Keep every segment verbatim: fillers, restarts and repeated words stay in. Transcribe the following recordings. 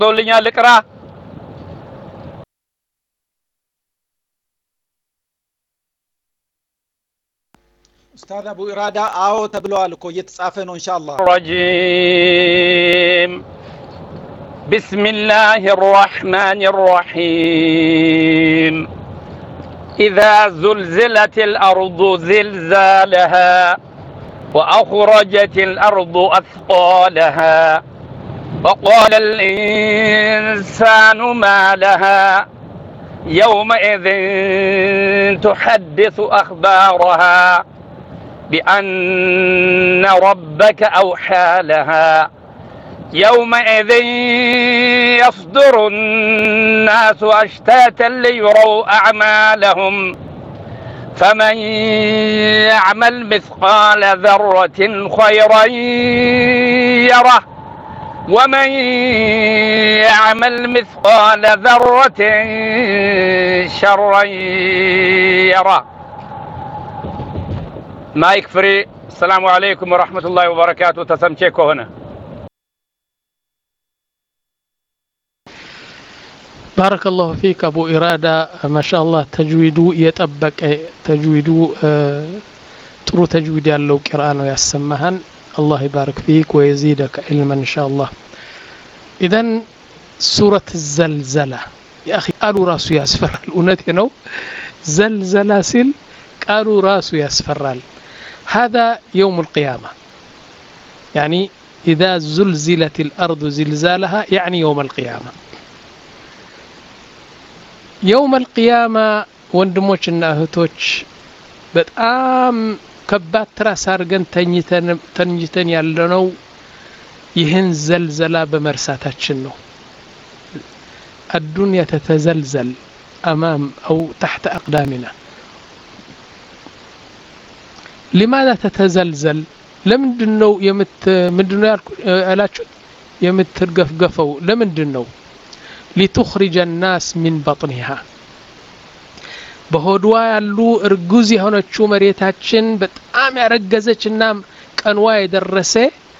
ሶልኛል ልቅራ استاذ ابو اراده አዎ ተብሏል እኮ እየተጻፈ ነው ኢንሻአላህ الرجيم بسم الله الرحمن الرحيم إذا زلزلت الأرض زلزالها وأخرجت الأرض أثقالها وقال الإنسان ما لها يومئذ تحدث أخبارها بأن ربك أوحى لها يومئذ يصدر الناس أشتاتا ليروا أعمالهم فمن يعمل مثقال ذرة خيرا يره ومن يعمل مثقال ذرة شرا يره ما يكفري السلام عليكم ورحمة الله وبركاته تسمشيكو هنا بارك الله فيك أبو إرادة ما شاء الله تجويدو يتأبك تجويدو ترو تجويد يالو قرآن ويسمهن الله يبارك فيك ويزيدك علما إن شاء الله إذن سورة الزلزلة يا أخي قالوا راسو يسفر الأونت نو زلزلة سل قالوا راسو يسفر هذا يوم القيامة يعني إذا زلزلت الأرض زلزالها يعني يوم القيامة يوم القيامة وندموشنا اهتوش በጣም ከባድ ትራስ አርገን ተኝተን ተኝተን ያለነው ይህን ዘልዘላ በመርሳታችን ነው الدنيا تتزلزل أمام أو تحت أقدامنا لماذا تتزلزل لمندنو يمت مندنو ያላችሁ የምትርገፍገፈው ለምንድነው لتخرج الناس من بطنها በሆድዋ ያሉ እርጉዝ የሆነችው መሬታችን በጣም ያረገዘችና ቀንዋ የደረሰ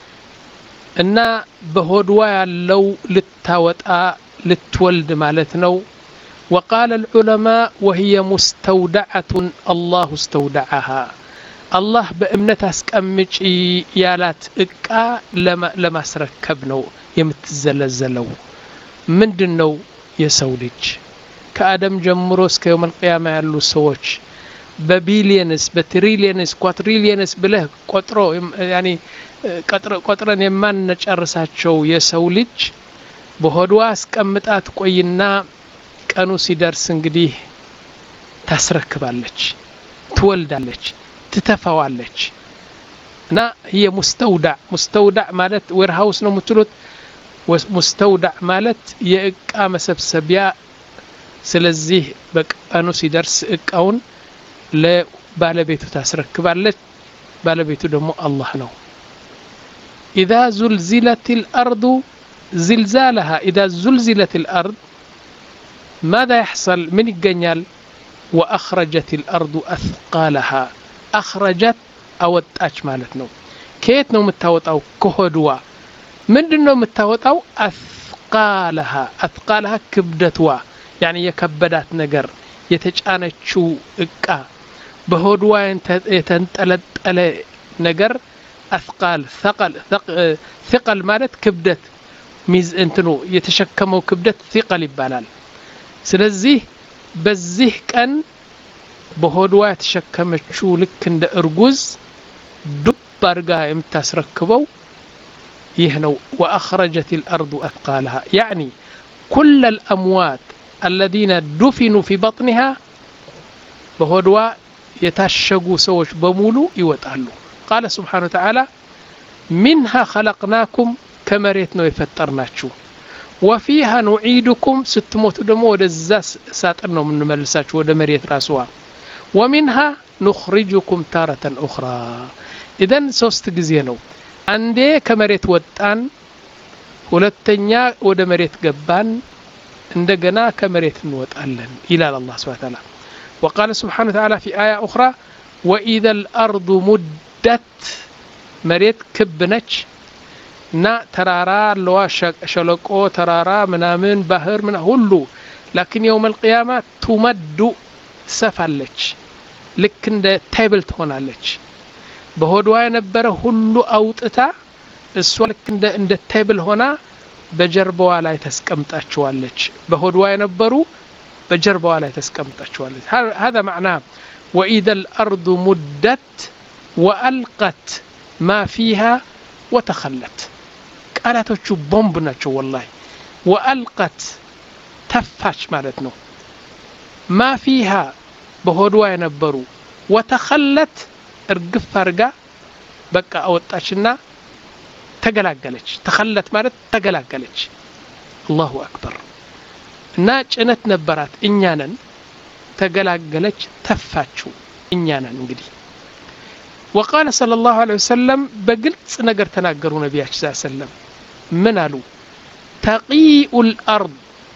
እና በሆድዋ ያለው ልታወጣ ልትወልድ ማለት ነው وقال العلماء وهي مستودعة الله استودعها الله በእምነት አስቀምጪ ያላት እቃ ለማስረከብ ነው የምትዘለዘለው ምንድነው የሰው ልጅ ከአደም ጀምሮ እስከ يوم القيامة ያሉ ሰዎች በቢሊየንስ በትሪሊየንስ ኳትሪሊየንስ ብለህ ቆጥሮ يعني ቆጥረን የማንጨርሳቸው የሰው ልጅ በሆድዋ አስቀምጣት ቆይና ቀኑ ሲደርስ እንግዲህ ታስረክባለች ትወልዳለች ትተፋዋለች እና هي مستودع مستودع ማለት ዌርሃውስ ነው የምትሉት مستودع ማለት የእቃ መሰብሰቢያ ስለዚህ በቀኑ ሲደርስ እቃውን ለባለቤቱ ታስረክባለች ባለቤቱ ደግሞ አላህ ነው إذا زلزلت الأرض زلزالها إذا زلزلت الأرض ماذا يحصل من يغنيال وأخرجت الأرض أثقالها أخرجت أوطاش ማለት ነው ከየት ነው የምታወጣው ከሆድዋ ምንድነው የምታወጣው أثقالها أثقالها ክብደትዋ يعني የከበዳት ነገር የተጫነችው እቃ በሆድዋ የተንጠለጠለ ነገር أثقال ثقل ثقل ማለት ክብደት ሚዝ እንትኑ የተሸከመው ክብደት ثقل ይባላል ስለዚህ በዚህ ቀን በሆድዋ የተሸከመችው ልክ እንደ እርጉዝ ዱብ አርጋ የምታስረክበው ይህ ነው وأخرجت الأرض أثقالها يعني كل الأموات الذين دفنوا في بطنها بهدوا يتشغوا سوش بمولو يوطالو قال سبحانه وتعالى منها خلقناكم كمريت ነው የፈጠርናችሁ وفيها نعيدكم ስትሞቱ ደግሞ ወደዛ ሳጥን ነው የምንመልሳችሁ ወደ መሬት ራስዋ ومنها نخرجكم تارة أخرى إذن ሶስት ጊዜ ነው አንዴ ከመሬት ወጣን ሁለተኛ ወደ መሬት ገባን እንደገና ከመሬት እንወጣለን ይላል አላህ Subhanahu Wa Ta'ala وقال سبحانه وتعالى في آية أخرى وإذا الأرض مدت مريت كبنش እና ተራራ ለዋ ሸለቆ ተራራ ምናምን ባህር ምን ሁሉ لكن يوم القيامة تمد ሰፋለች ልክ እንደ ቴብል ትሆናለች በሆድዋ የነበረ ሁሉ አውጥታ እሷ ልክ እንደ እንደ ቴብል ሆና በጀርባዋ ላይ ተስቀምጣቸዋለች በሆድዋ የነበሩ በጀርባዋ ላይ ተስቀምጣቸዋለች هذا معناه واذا الارض مدت والقت ما فيها وتخلت ቃላቶቹ ቦምብ ናቸው والله والقت ተፋች ማለት ነው ما فيها በሆድዋ የነበሩ وتخلت እርግፍ አርጋ በቃ አወጣችና ተገላገለች ተخلت ማለት ተገላገለች الله اكبر እና ጭነት ነበራት እኛ ነን ተገላገለች ተፋችው እኛ ነን እንግዲህ وقال صلى الله عليه وسلم بقلت نجر تناقروا نبيه صلى الله عليه وسلم من قالوا تقيء الأرض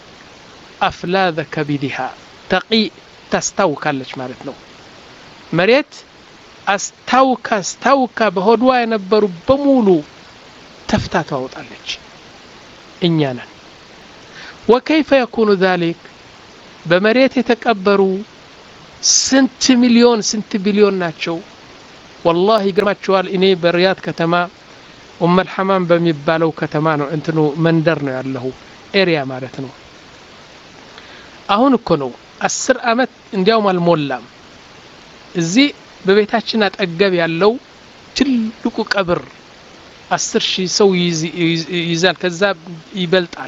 أفلاذ كبدها تقيء تستوكى لك مالتنا مريت استوكى استوكى بهدوا ينبروا بمولو تفتاتوا وطالج إنيانا وكيف يكون ذلك بمريت يتكبروا سنت مليون سنت بليون ناتشو والله يقرماتشوال إني برياض كتما أم الحمام بميبالو كتمانو انتنو مندرنو يالله إريا مالتنو أهون كنو السر أمت انديوم المولام زي ببيتاتشنا تأقب يالله تلوكو كبر السر شي سو يزال كذاب يبلتعل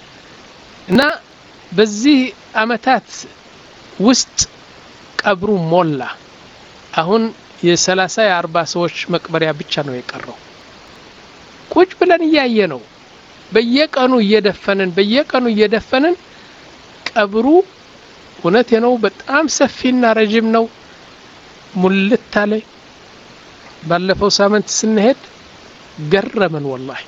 نا بزي أمتات وست كبرو مولا أهون የሰላሳ የአርባ ሰዎች መቅበሪያ ብቻ ነው የቀረው ቁጭ ብለን ያየነው በየቀኑ እየደፈንን በየቀኑ እየደፈንን ቀብሩ እውነት ነው በጣም ሰፊና ረጅም ነው ሙልት አለ ባለፈው ሳምንት ስንሄድ ገረመን والله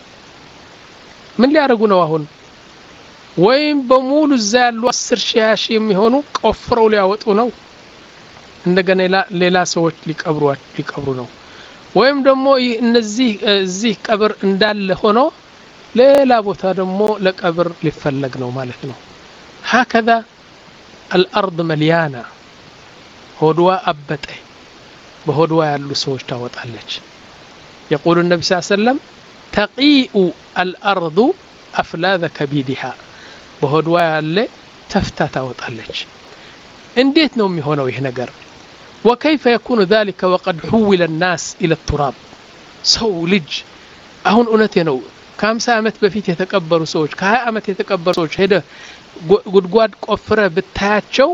ምን ሊያደርጉ ነው አሁን ወይም በሙሉ እዛ ያሉ አስር ሺህ የሚሆኑ ቆፍረው ሊያወጡ ነው እንደገና ሌላ ሰዎች ሊቀብሩ ሊቀብሩ ነው ወይም ደግሞ እነዚህ እዚህ ቀብር እንዳለ ሆኖ ሌላ ቦታ ደግሞ ለቀብር ሊፈለግ ነው ማለት ነው هكذا الارض مليانه ሆድዋ አበጠ በሆድዋ ያሉ ሰዎች ታወጣለች يقول النبي صلى الله عليه وسلم تقيء الارض افلاذ كبدها በሆድዋ ያለ ተፍታ ታወጣለች እንዴት ነው የሚሆነው ይሄ ነገር وكيف يكون ذلك وقد حول الناس إلى التراب سو لج أهون أنتي نو كم سامت بفيت يتكبروا سوج كها أمت يتكبروا سوج هذا قد قاد قفرة بالتاتشو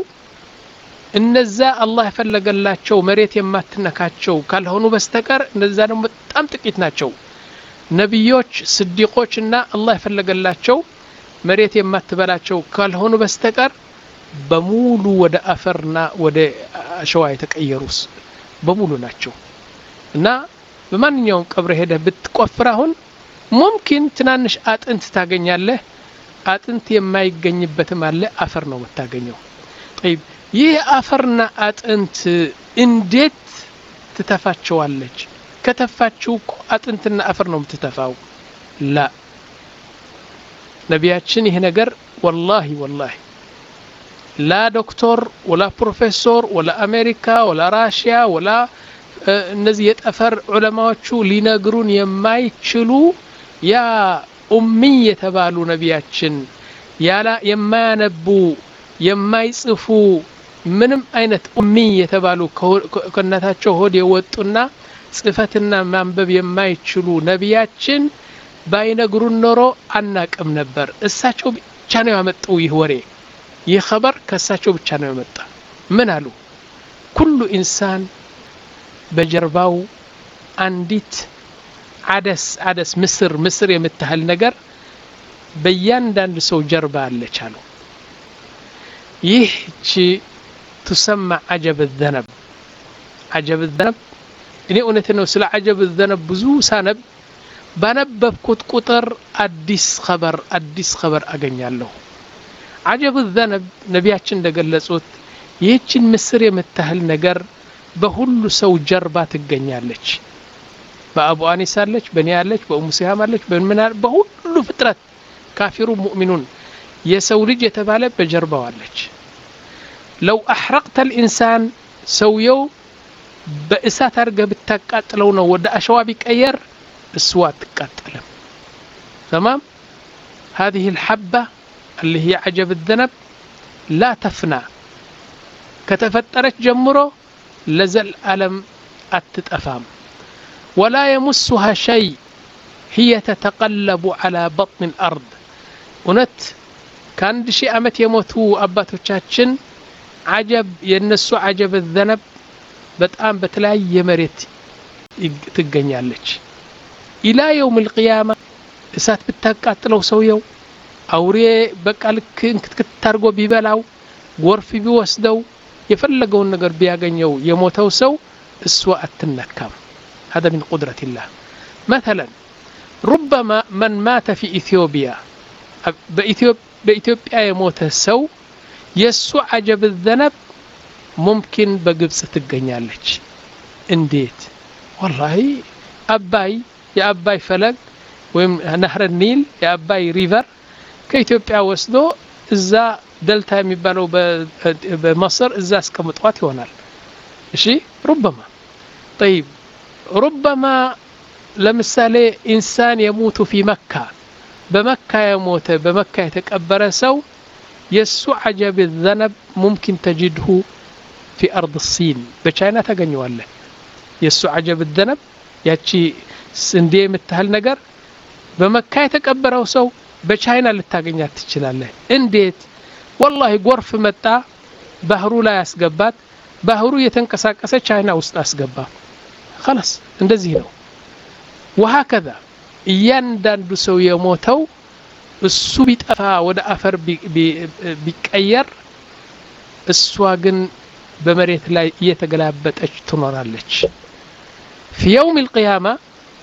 النزاء الله فلق الله تشو مريت يمات نكاتشو قال هونو بستكر النزاء نمتام تكيتناتشو نبيوش صديقوشنا الله فلق الله تشو مريت يمات تبلاتشو قال هونو بستكر በሙሉ ወደ አፈርና ወደ አሸዋ የተቀየሩስ በሙሉ ናቸው እና በማንኛውም ቀብር ሄደ ብትቆፍራሁን ممكن ትናንሽ አጥንት ታገኛለህ አጥንት የማይገኝበትም አለ አፈር ነው የምታገኘው طيب ይህ አፈርና አጥንት እንዴት ትተፋቸዋለች ከተፋቸው አጥንትና አፈር ነው የምትተፋው لا ነቢያችን ይሄ ነገር والله والله لا دكتور ولا بروفيسور ولا أمريكا ولا روسيا ولا እነዚህ የጠፈር ዑለማዎቹ ሊነግሩን የማይችሉ ያ ኡሚ የተባሉ ነቢያችን ያላ የማያነቡ የማይጽፉ ምንም አይነት ኡሚ የተባሉ ከነታቸው ሆድ የወጡና ጽፈትና ማንበብ የማይችሉ ነቢያችን ባይነግሩን ኖሮ አናቅም ነበር እሳቸው ብቻ ነው ያመጣው ይህ ወሬ ይህ خبر ከሳቸው ብቻ ነው የመጣ ምን አሉ ኩሉ ኢንሳን በጀርባው አንዲት አደስ አደስ ምስር ምስር የምትሃል ነገር በእያንዳንዱ ሰው ጀርባ አለች አሉ ይህቺ تسمى عجب الذنب عجب الذنب እኔ እውነት ነው ስለ عجب الذنب ብዙ ሳነብ ባነበብኩት ቁጥር አዲስ خبر አዲስ خبر አገኛለሁ عجب الذنب ነቢያችን እንደገለጹት ይህችን ምስር የምትሃል ነገር በሁሉ ሰው ጀርባ ትገኛለች በአቡ አኒስ አለች በእኔ አለች በኡሙ ሲሃም አለች በምን በሁሉ ፍጥረት ካፊሩ ሙእሚኑን የሰው ልጅ የተባለ በጀርባው አለች ለው አሕረቅተ الإنسان ሰውየው በእሳት አድርገህ ብታቃጥለው ነው ወደ አሸዋ ቢቀየር እሷ አትቃጠልም تمام هذه الحبة اللي هي عجب الذنب لا تفنى كتفترت جمره لزل ألم أتتأفام ولا يمسها شيء هي تتقلب على بطن الأرض ونت كان شيء أمت يموتوا أباتو تشاتشن عجب ينسو عجب الذنب بتقام بتلاقي يمرت تقنيالك إلى يوم القيامة እሳት ብታቃጥለው ሰውየው አውሬ በቃ ልክ እንክትክታርጎ ቢበላው ጎርፍ ቢወስደው የፈለገውን ነገር ቢያገኘው የሞተው ሰው እሷ አትነካም هذا من قدرة الله مثلا ربما من مات في إثيوبيا بإثيوبيا يموت ሰው የሱ عجب الذنب ممكن በግብጽ ትገኛለች እንዴት والله አባይ የአባይ ፈለግ ወይም ነህር ኒል የአባይ ሪቨር ከኢትዮጵያ ወስዶ እዛ ደልታ የሚባለው በመصر እዛ አስቀምጧት ይሆናል እሺ ربما طيب ربما ለምሳሌ ኢንሳን يموت في مكة በመካ የሞተ በመካ የተቀበረ ሰው የሱ عجب الذنب ممكن تجده في أرض الصين በቻይና ታገኘዋለህ የሱ عجب الذنب ያቺ ስንዴ የምትል ነገር በመካ የተቀበረው ሰው በቻይና ልታገኛት ትችላለህ እንዴት والله ጎርፍ መጣ ባህሩ ላይ ያስገባት ባህሩ የተንቀሳቀሰ ቻይና ውስጥ አስገባ خلاص እንደዚህ ነው وهكذا እያንዳንዱ ሰው የሞተው እሱ ቢጠፋ ወደ አፈር ቢቀየር እሷ ግን በመሬት ላይ እየተገላበጠች ትኖራለች في يوم القيامة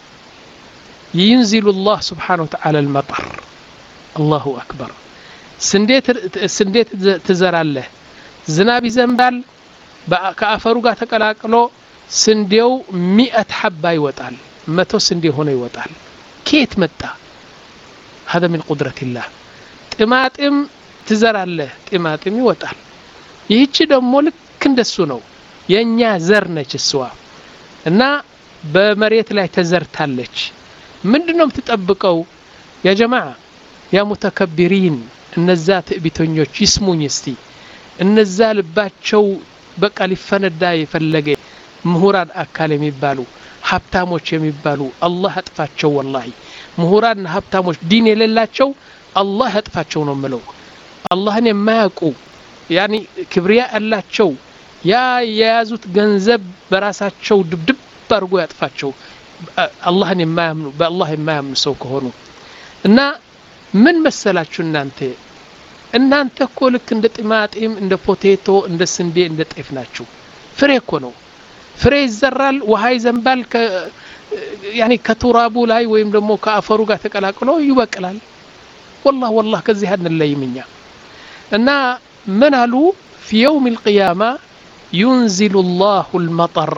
ينزل الله سبحانه وتعالى المطر الله أكبر سنديت سنديت تزرعله زناب زنبال كأفرو قا تقلاقلو سنديو مئة حبة يوطال متو سندي هنا يوطال كيت متى هذا من قدرة الله طماطم تزرعله طماطم يوطال ይህች ደግሞ ልክ እንደሱ ነው የኛ ዘር ነች እሷ እና በመሬት ላይ ተዘርታለች ምንድነው የምትጠብቀው ያ ጀማዓ ያ ሙተከብሪን እነዛ ትዕቢተኞች ይስሙኝ እስቲ እነዛ ልባቸው በቃ ሊፈነዳ የፈለገ ምሁራን አካል የሚባሉ ሀብታሞች የሚባሉ አላህ አጥፋቸው والله ምሁራን ሀብታሞች ዲን የሌላቸው አላህ አጥፋቸው ነው ምለው አላህን የማያውቁ ያኒ ክብሪያ አላቸው ያ የያዙት ገንዘብ በራሳቸው ድብድብ አድርጎ ያጥፋቸው አላህን የማያምኑ በአላህ የማያምኑ ሰው ከሆኑ እና ምን መሰላችሁ እናንተ እናንተ እኮ ልክ እንደ ጢማጢም እንደ ፖቴቶ እንደ ስንዴ እንደ ጤፍ ናችሁ ፍሬ እኮ ነው ፍሬ ይዘራል ውሃ ይዘንባል ያኒ ከቱራቡ ላይ ወይም ደግሞ ከአፈሩ ጋር ተቀላቅሎ ይበቅላል والله والله ከዚህ አንለይምኛ እና من قالوا في يوم القيامة ينزل الله المطر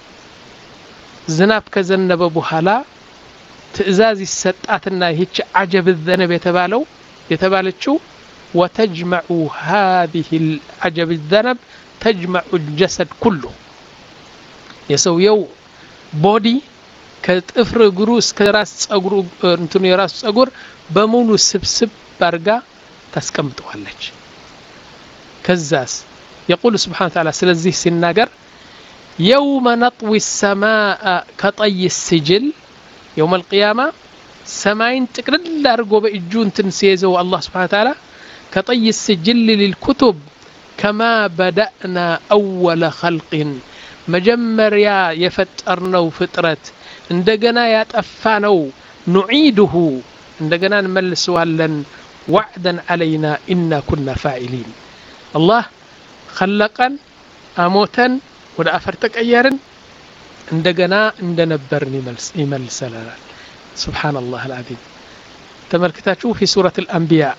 زناب كزنب بحالا تأزاز السطاتنا هيك عجب الذنب يتبالو يتبالتشو وتجمع هذه العجب الذنب تجمع الجسد كله يسويو بودي كتفر جروس كراس أجر انتوني راس أجر بمولو سبسب برجع تسكمت والله كزاس يقول سبحانه وتعالى سلزيه سناجر يوم نطوي السماء كطي السجل يوم القيامة سماين تقرد لارقو بإجون تنسيزه الله سبحانه وتعالى كطي السجل للكتب كما بدأنا أول خلق مجمر يا يفترنو فترة اندقنا يا تأفانو نعيده اندقنا نملس والا وعدا علينا إنا كنا فاعلين الله خلقا أموتا ولا أفرتك أيارن عندنا عندنا برني ملس يملسنا سبحان الله العظيم تملكتها في سورة الأنبياء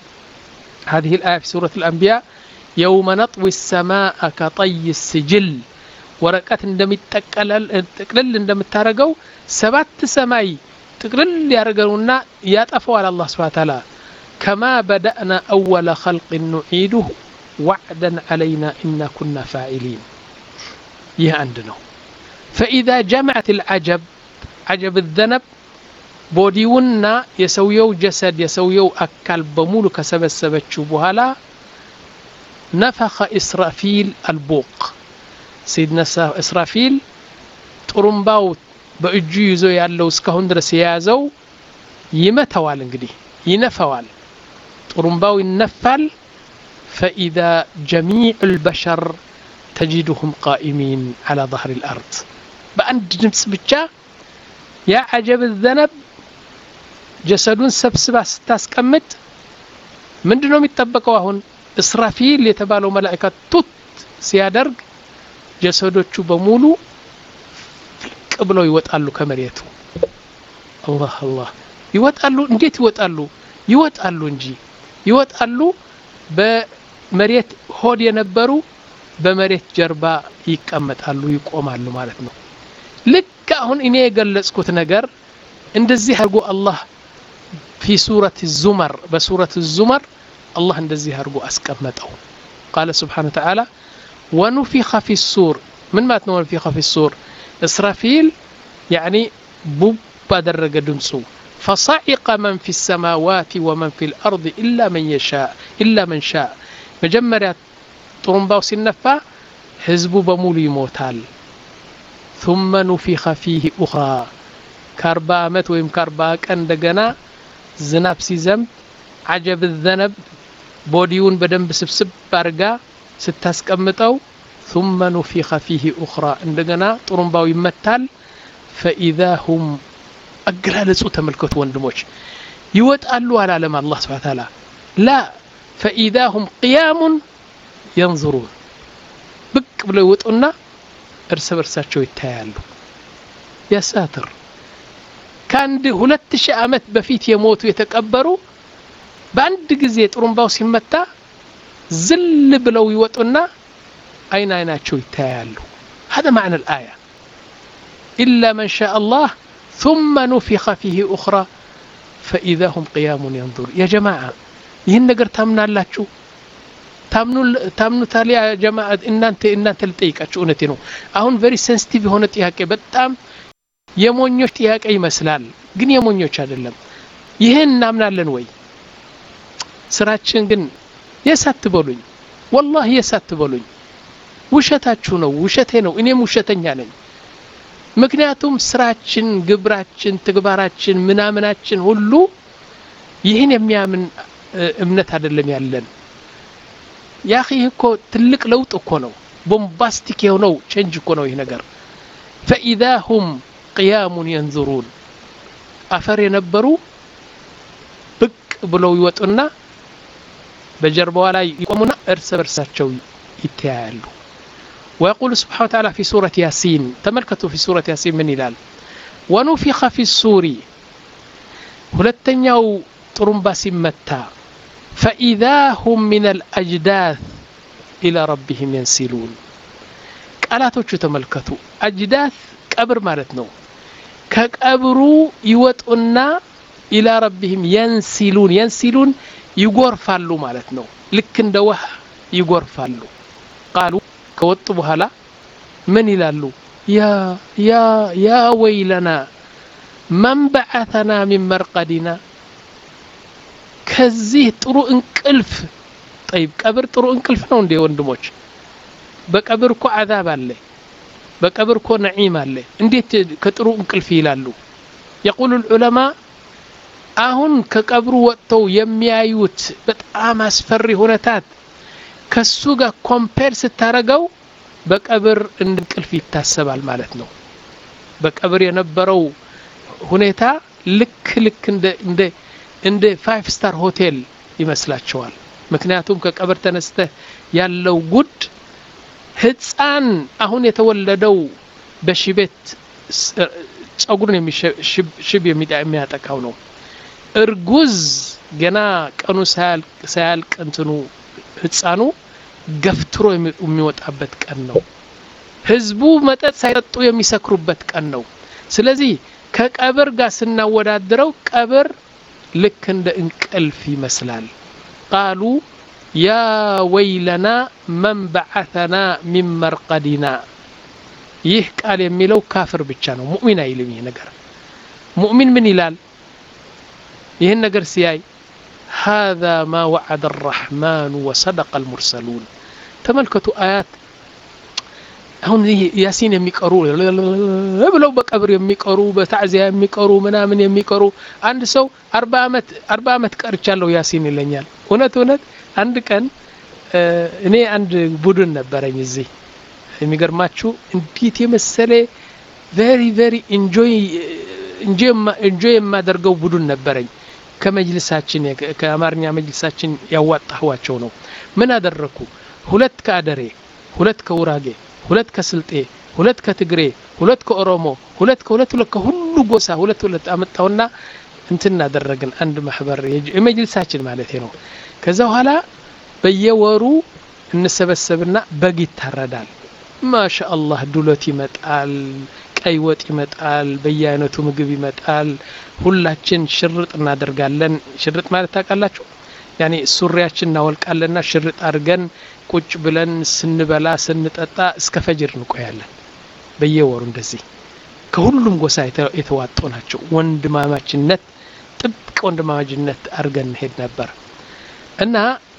هذه الآية في سورة الأنبياء يوم نطوي السماء كطي السجل ወረቀት እንደሚጠቀለል ጥቅልል እንደምታረገው ሰባት ሰማይ ጥቅልል ያረገውና ያጠፋዋል አላህ Subhanahu Wa Ta'ala كما بدأنا أول خلق نعيده وعدا علينا إنا كنا فاعلين ይህ አንድ ነው فإذا جمعت العجب عجب الذنب ቦዲውና የሰውየው ጀሰድ የሰውየው አካል በሙሉ ከሰበሰበችው በኋላ نفخ إسرافيل البوق سيدنا إسرافيل ጥሩምባው በእጁ ይዞ ያለው እስካሁን ድረስ የያዘው ይመታዋል እንግዲህ ይነፋዋል ጥሩምባው ይነፋል فإذا جميع البشر تجدهم قائمين على ظهر الأرض በአንድ ድምጽ ብቻ ያ عجب الذنب ጀሰዱን ሰብስባ ስታስቀምጥ ምንድነው የሚጠበቀው አሁን እስራፊል የተባለው መላእክት ቱት ሲያደርግ ጀሰዶቹ በሙሉ ፍልቅ ብለው ይወጣሉ ከመሬቱ አላህ አላህ ይወጣሉ እንዴት ይወጣሉ ይወጣሉ እንጂ ይወጣሉ በመሬት ሆድ የነበሩ በመሬት ጀርባ ይቀመጣሉ ይቆማሉ ማለት ነው ልክ አሁን እኔ የገለጽኩት ነገር እንደዚህ አርጎ አላህ في سورة الزمر بسورة الزمر الله እንደዚህ አርጎ አስቀመጠው قال سبحانه وتعالى ونفخ في الصور من ما نفخ في الصور إسرافيل يعني بوب بدرج دمسو فصعق من في السماوات ومن في الأرض إلا من يشاء إلا من شاء مجمرة طرمباو سنفا حزب بمولي موتال ثم نفخ فيه أخرى كاربا مت ويم كاربا كان دجنا ዝናብ ሲዘም عجب الذنب ቦዲውን በደንብ ስብስብ አርጋ ስታስቀምጠው ثم نفخ فيه أخرى እንደገና ጥሩምባው ይመታል فإذا هم አገላለጹ ተመልከቱ ወንድሞች ይወጣሉ አላለም አላህ Subhanahu Wa Ta'ala لا فإذا هم قيام ينظرون ብቅ ብለው ይወጡና እርስ በርሳቸው ይታያሉ ያ ሳትር ካንድ ሁለት ሺህ ዓመት በፊት የሞቱ የተቀበሩ በአንድ ጊዜ ጥሩምባው ሲመታ ዝል ብለው ይወጡና አይን አይናቸው ይታያሉ هذا معنى الآية إلا من شاء الله ثم نفخ فيه أخرى فإذا هم قيام ينظر يا جماعة ይህን ነገር ታምናላችሁ ታምኑ ታምኑታል ያ جماعة እናንተ እናንተ ልጠይቃችሁ እውነቴ ነው አሁን very sensitive የሆነ ጥያቄ በጣም የሞኞች ጥያቄ ይመስላል ግን የሞኞች አይደለም ይሄን እናምናለን ወይ ስራችን ግን የሳትበሉኝ والله የሳትበሉኝ ውሸታችሁ ነው ውሸቴ ነው እኔም ውሸተኛ ነኝ ምክንያቱም ስራችን ግብራችን ተግባራችን ምናምናችን ሁሉ ይሄን የሚያምን እምነት አይደለም ያለን ያ اخي እኮ ትልቅ ለውጥ እኮ ነው ቦምባስቲክ የሆነው ቼንጅ እኮ ነው ይሄ ነገር فإذا هم قيام ينظرون أفر ينبروا بك بلو يوطنا بجربوا لا يقومون ارس برساتشو يتيالو ويقول سبحانه وتعالى في سورة ياسين تملكتوا في سورة ياسين من هلال ونفخ في الصور ሁለተኛው ጥሩምባ ሲመታ فإذا هم من الأجداث إلى ربهم ينسلون ቃላቶቹ ተመልከቱ أجداث ቀብር ማለት ነው ከቀብሩ ይወጡና إلى ربهم ينسلون ينسلون ይጎርፋሉ ማለት ነው ልክ እንደ ውሃ ይጎርፋሉ قالوا ከወጡ በኋላ ምን ይላሉ يا يا يا ويلنا من بعثنا من مرقدنا ከዚህ ጥሩ እንቅልፍ طيب ቀብር ጥሩ እንቅልፍ ነው እንዴ ወንድሞች በቀብር እኮ عذاب አለ በቀብር እኮ ነዒም አለ እንዴት ከጥሩ እንቅልፍ ይላሉ يقول العلماء አሁን ከቀብሩ ወጥተው የሚያዩት በጣም አስፈሪ ሁኔታት ከሱ ጋር ኮምፔር ስታረገው በቀብር እንቅልፍ ይታሰባል ማለት ነው በቀብር የነበረው ሁኔታ ልክ ልክ እንደ እንደ እንደ ፋይቭ ስታር ሆቴል ይመስላቸዋል ምክንያቱም ከቀብር ተነስተ ያለው ጉድ ህፃን አሁን የተወለደው በሽቤት ጸጉርን የሚሽብ የሚያጠቃው ነው እርጉዝ ገና ቀኑ ሳያል ሳያል ቀንትኑ ህፃኑ ገፍትሮ የሚወጣበት ቀን ነው ህዝቡ መጠጥ ሳይጠጡ የሚሰክሩበት ቀን ነው ስለዚህ ከቀብር ጋር ስናወዳድረው ቀብር ልክ እንደ እንቅልፍ ይመስላል قالوا يا ويلنا من بعثنا من مرقدنا ይህ ቃል የሚለው ካፍር ብቻ ነው ሙእሚን አይልም ይሄ ነገር ሙእሚን ምን ይላል ይሄን ነገር ሲያይ هذا ما وعد الرحمن وصدق المرسلون ተመልከቱ አያት አሁን ያሲን የሚቀሩ ብለው በቀብር የሚቀሩ በታዕዚያ የሚቀሩ ምናምን የሚቀሩ አንድ ሰው አርባ አመት አርባ አመት ቀርቻለሁ ያሲን ይለኛል እውነት እውነት አንድ ቀን እኔ አንድ ቡድን ነበረኝ እዚህ የሚገርማችሁ እንዴት የመሰለ very very enjoy enjoy enjoy የማደርገው ቡድን ነበረኝ ከመጅልሳችን ከአማርኛ መጅልሳችን ያዋጣኋቸው ነው ምን አደረኩ ሁለት ከአደሬ ሁለት ከውራጌ ሁለት ከስልጤ ሁለት ከትግሬ ሁለት ከኦሮሞ ሁለት ከሁለት ሁለት ከሁሉ ጎሳ ሁለት ሁለት አመጣውና እንትን አደረግን አንድ ማህበር የመጅልሳችን ማለት ነው ከዛ በኋላ በየወሩ እንሰበሰብና በግ ይታረዳል ማሻአላህ ዱለት ይመጣል ቀይ ወጥ ይመጣል በየአይነቱ ምግብ ይመጣል ሁላችን ሽርጥ እናደርጋለን ሽርጥ ማለት ታውቃላችሁ ያኒ ሱሪያችን እናወልቃለና ሽርጥ አድርገን ቁጭ ብለን ስንበላ ስንጠጣ እስከ ፈጅር እንቆያለን በየወሩ እንደዚህ ከሁሉም ጎሳ የተዋጡ ናቸው ወንድማማችነት ጥብቅ ወንድማማችነት አድርገን ሄድ ነበር እና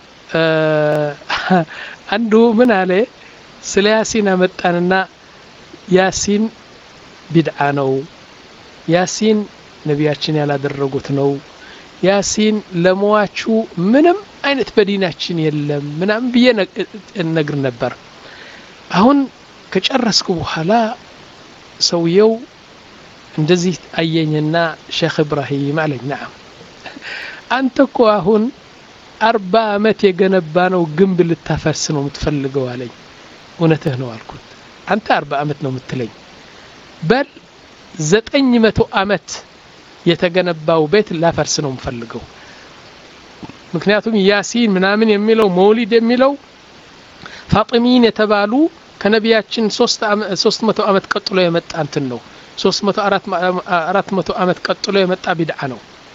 አንዱ ምን አለ ስለ ያሲን አመጣንና ያሲን ቢድዓ ነው ያሲን ነቢያችን ያላደረጉት ነው ያሲን ለሟቹ ምንም አይነት በዲናችን የለም ምናም ብዬ ነግር ነበር አሁን ከጨረስኩ በኋላ ሰውየው እንደዚህ አየኝና ሼክ ኢብራሂም አለኝ نعم አንተ እኮ አሁን አርባ አመት የገነባ ነው ግንብ ልታፈርስ ነው የምትፈልገው አለኝ እውነትህ ነው አልኩት አንተ አርባ አመት ነው የምትለኝ በል ዘጠኝ መቶ አመት የተገነባው ቤት ላፈርስ ነው የምፈልገው ምክንያቱም ያሲን ምናምን የሚለው መውሊድ የሚለው ፋጢሚን የተባሉ ከነቢያችን ሶስት መቶ አመት ቀጥሎ የመጣ እንትን ነው ሶስት መቶ አራት መቶ አመት ቀጥሎ የመጣ ቢድዓ ነው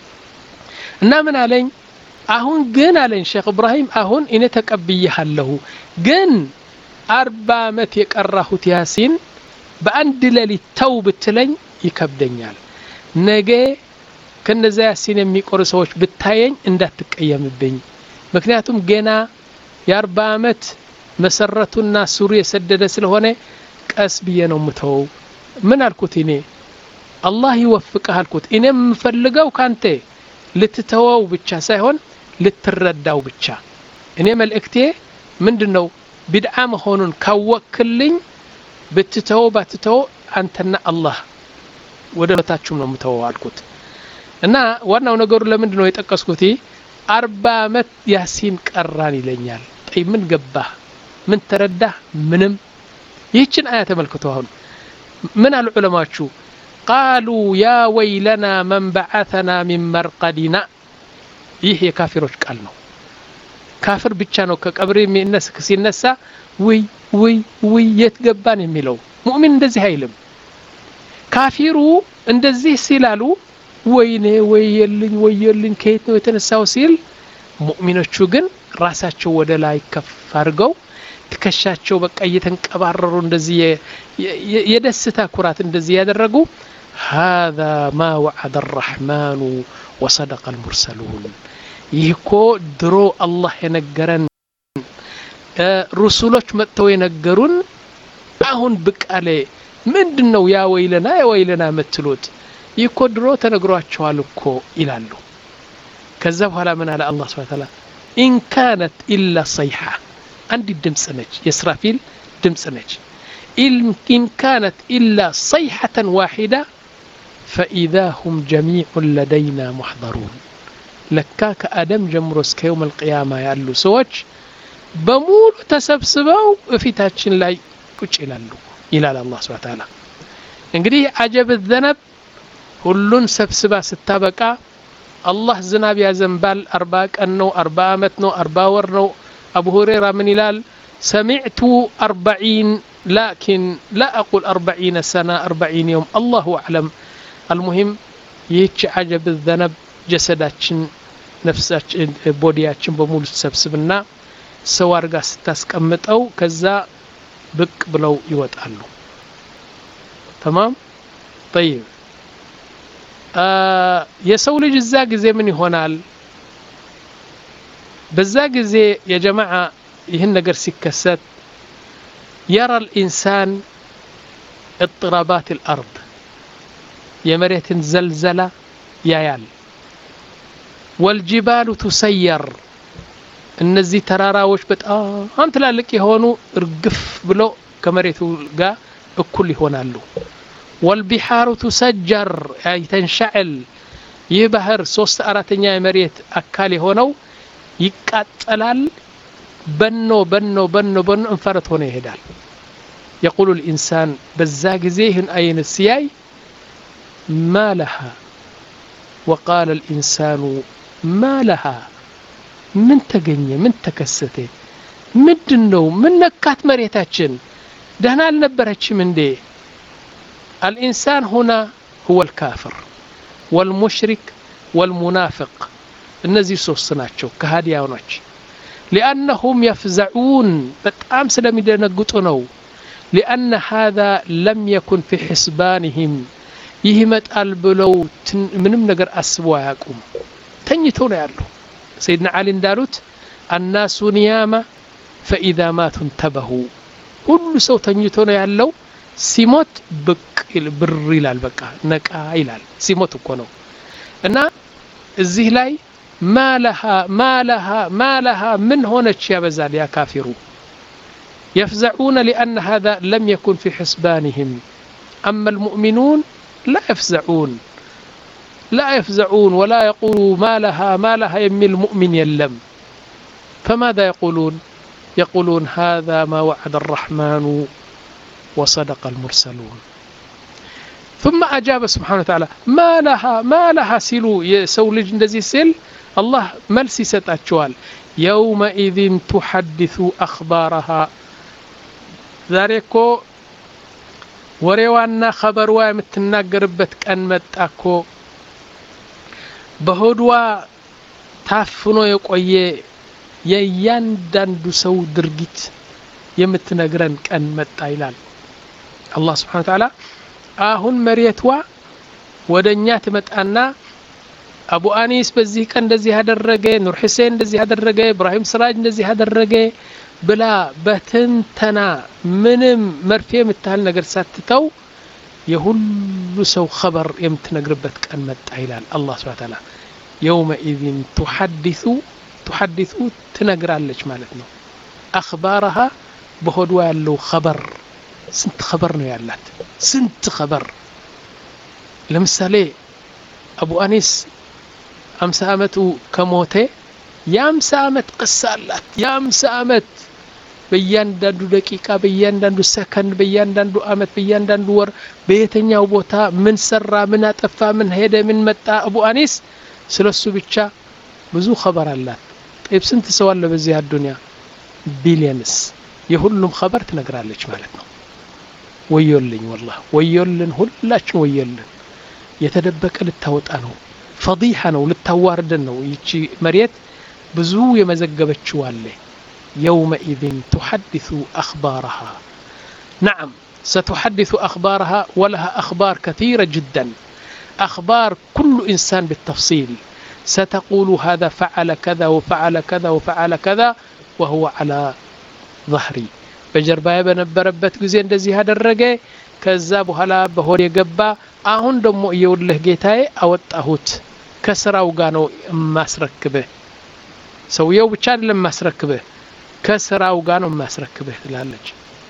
እና ምን አለኝ አሁን ግን አለኝ ሼክ ኢብራሂም አሁን እኔ ተቀብዬሃለሁ ግን አርባ አመት የቀራሁት ያሲን በአንድ ሌሊት ተው ብትለኝ ይከብደኛል ነገ ከነዛ ያሲን የሚቆሩ ሰዎች ብታየኝ እንዳትቀየምብኝ ምክንያቱም ገና የአርባ አመት መሰረቱና ሱሪ የሰደደ ስለሆነ ቀስ ብዬ ነው ምተው ምን አልኩት እኔ አላህ ይወፍቅህ አልኩት እኔ የምፈልገው ካንተ ልትተወው ብቻ ሳይሆን ልትረዳው ብቻ እኔ መልእክቴ ምንድነው ቢድዓ መሆኑን ካወክልኝ ብትተው ባትተው አንተና አላህ ወደ ለታችሁም ነው ምተው አልኩት እና ዋናው ነገሩ ለምንድነው የጠቀስኩት አርባ አመት ያሲን ቀራን ይለኛል ጠይ ምን ገባህ ምን ተረዳህ ምንም ይህችን አያ ተመልክቱ አሁን ምን አሉ ዑለማዎቹ قالوا يا ويلنا من بعثنا من مرقدنا ይህ የካፊሮች ቃል ነው ካፍር ብቻ ነው ከቀብር የሚነሳ ሲነሳ ወይ ወይ ወይ የትገባን የሚለው ሙእሚን እንደዚህ አይልም ካፊሩ እንደዚህ ሲላሉ ወይኔ ወይየልኝ ወይየልኝ ከየት ነው የተነሳው ሲል ሙእሚኖቹ ግን ራሳቸው ወደ ላይ ከፍ አድርገው ትከሻቸው በቃ እየተንቀባረሩ እንደዚህ የደስታ ኩራት እንደዚህ ያደረጉ هذا ما وعد الرحمن وصدق المرسلون ይህኮ ድሮ አላህ የነገረን ሩሱሎች መጥተው የነገሩን አሁን በቃለ ምንድነው ያ ወይለና ያ ወይለና መትሉት ይኮ ድሮ ተነግሯቸዋል እኮ ይላሉ ከዛ በኋላ ምን አለ አላህ Subhanahu Wa Ta'ala إن كانت إلا صيحة عندي ድምጽ ነች የስራፊል ድምጽ ነች إن كانت إلا صيحة واحدة فإذا هم جميع لدينا محضرون لكا كأدم جمرو እስከ يوم القيامة ያሉ ሰዎች በሙሉ ተሰብስበው እፊታችን ላይ ቁጭ ይላሉ ይላል አላህ Subhanahu Wa Ta'ala እንግዲህ አጀብ الذنب ሁሉን ሰብስባ ስታበቃ አላህ ዝናብ ያዘንባል አርባ ቀን ነው አርባ አመት ነው አርባ ወር ነው አቡ ሁረይራ ምን ይላል سمعت أربعين لكن لا أقول أربعين سنة أربعين يوم الله أعلم المهم يهيك عجب الذنب جسداتشن نفساتشن بودياتشن بمول سبسبنا سوارغا ستاسكمطو كذا بق بلو يوطالو تمام طيب آه የሰው ልጅ እዛ ጊዜ ምን ይሆናል በዛ ጊዜ يا جماعه ይህን ነገር ሲከሰት يرى الإنسان اضطرابات الأرض يمريت زلزلة يايال والجبال تسير النزي تراراوش በጣም ትላልቅ የሆኑ እርግፍ ብሎ ከመሬቱ ጋር እኩል ይሆናሉ والبحار تسجر أي تنشعل يبهر ሶስት አራተኛ የመሬት አካል የሆነው ይቃጠላል بنو بنو بنو بنو انفرت هنا يهدال يقول الإنسان بزاق زيهن أين السياي ما لها وقال الإنسان ما لها من تقنية من تكستي مدنو من نكات مريتاتشن دهنا لنبرتش من دي الإنسان هنا هو الكافر والمشرك والمنافق النزي سوسناتشو كهادياوناتش لأنهم يفزعون بتأم سلام يدنقطونو لأن هذا لم يكن في حسبانهم يهمت البلو منم نقر أسبوا يقوم تنيتون يالو سيدنا علي دالوت الناس نيامة فإذا ماتوا انتبهوا كل سو تنيتون يالو سيموت بك بر يلال بقى نقا يلال سيموت كونو እና እዚህ ላይ ما لها ما لها ما لها من هنا يا بزال يا كافرو يفزعون لأن هذا لم يكن في حسبانهم أما المؤمنون لا يفزعون لا يفزعون ولا يقولوا ما لها ما لها يمي المؤمن يلم فماذا يقولون يقولون هذا ما وعد الرحمن وصدق المرسلون ثم أجاب سبحانه وتعالى ما لها ما لها سلو يسولج ندزي سل الله ملسي ستأتشوال يومئذ تحدث أخبارها ذاريكو وريوانا خبروا متناقربت كأن متأكو بهدوا تافنو يقوي ييانداندو سو درجت يمتناقرن كأن متأيلال الله سبحانه وتعالى አሁን መሬቷ ወደኛ ትመጣና አቡ አኒስ በዚህ ቀን እንደዚህ ያደረገ ኑር ሁሴን እንደዚህ ያደረገ ኢብራሂም ስራጅ እንደዚህ ያደረገ ብላ በትንተና ምንም መርፌ የምታህል ነገር ሳትተው የሁሉ ሰው خبر የምትነግርበት ቀን መጣ ይላል አላህ Subhanahu Wa Ta'ala يومئذ تحدث تحدث ትነግራለች ማለት ነው اخبارها በሆድዋ ያለው خبر سنت خبر ነው ያላት سنت خبر ለምሳሌ አቡ አኒስ አምሳ አመቱ ከሞተ የአምሳ አመት ቅሳ አላት የአምሳ አመት በእያንዳንዱ ደቂቃ በእያንዳንዱ ሰከንድ በእያንዳንዱ አመት በእያንዳንዱ ወር በየትኛው ቦታ ምን ሰራ ምን አጠፋ ምን ሄደ ምን መጣ አቡ አኒስ ስለሱ ብቻ ብዙ خبر አላት طيب ስንት ሰው አለ በዚህ አዱንያ ቢሊየንስ የሁሉም خبر ትነግራለች ማለት ነው ወዮልኝ والله ወዮልን ሁላችን ወዮልን የተደበቀ ልታወጣ ነው فضيحه ነው ልታዋርደን ነው ይቺ መሬት ብዙ የመዘገበችው አለ يومئذ تحدث أخبارها نعم ستحدث أخبارها ولها أخبار كثيرة جدا أخبار كل إنسان بالتفصيل ستقول هذا فعل كذا وفعل كذا وفعل كذا وهو على ظهري በጀርባዬ በነበረበት ጊዜ እንደዚህ ያደረገ ከዛ በኋላ በሆድ የገባ አሁን ደግሞ ይውልህ ጌታዬ አወጣሁት ከስራው ጋር ነው ማስረክበህ ሰውየው ብቻ አይደለም ማስረክበህ ከስራው ጋር ነው ማስረክበህ ትላለች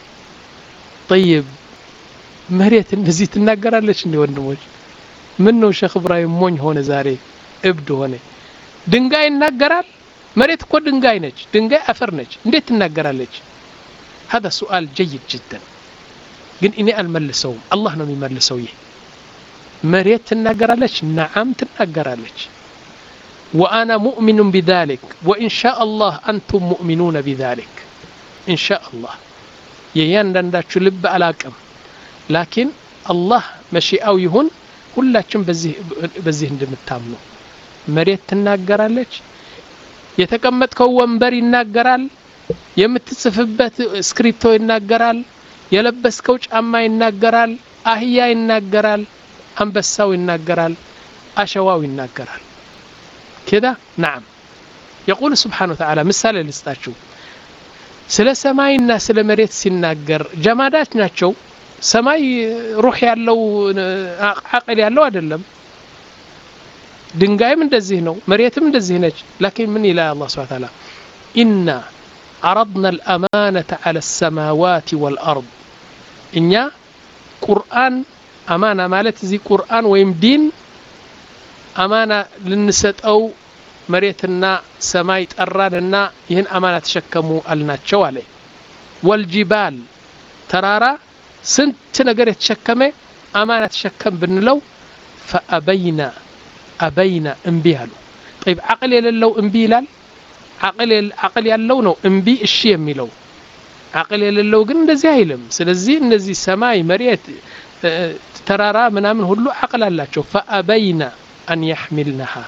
طيب መሬት እንደዚህ ትናገራለች እንዴ ወንድሞች ምን ነው ሼክ ኢብራሂም ሞኝ ሆነ ዛሬ እብድ ሆነ ድንጋይ ይናገራል መሬት እኮ ድንጋይ ነች ድንጋይ አፈር ነች እንዴት ትናገራለች هذا سؤال جيد جدا ግን እኔ አልመልሰውም አላህ ነው የሚመልሰው ይሄ መሬት ትናገራለች نعم ትናገራለች وانا مؤمن بذلك وان شاء الله انتم مؤمنون بذلك ان شاء الله የያንዳንዳችሁ ልብ አላቅም ላኪን አላህ መሺአው ይሁን ሁላችሁም በዚህ በዚህ እንደምታምኑ መሬት ትናገራለች የተቀመጥከው ወንበር ይናገራል የምትጽፍበት ስክሪፕቶ ይናገራል የለበስከው ጫማ ይናገራል አህያ ይናገራል አንበሳው ይናገራል አሸዋው ይናገራል كده نعم يقول سبحانه وتعالى مثال لسጣችሁ ስለ ሰማይና ስለ መሬት ሲናገር ጀማዳት ናቸው ሰማይ ሩህ ያለው አቅል ያለው አይደለም ድንጋይም እንደዚህ ነው መሬትም እንደዚህ ነች لكن ምን ይላል አላህ Subhanahu Wa Ta'ala إنا عرضنا الأمانة على السماوات والأرض እኛ ቁርአን አማና ማለት እዚ ቁርአን ወይም ዲን አማና ልንሰጠው መሬትና ሰማይ ጠራንና ይህን አማና ተሸከሙ አልናቸው አለ ወልጂባል ተራራ ስንት ነገር የተሸከመ አማና ተሸከም ብንለው فأبينا أبينا እምቢ አሉ طيب عقل የሌለው እምቢ ይላል عقل عقل ያለው ነው እምቢ እሺ የሚለው عقل የሌለው ግን እንደዚህ አይልም ስለዚህ እነዚህ ሰማይ መሬት ተራራ ምናምን ሁሉ عقل አላቸው فأبينا أن يحملنها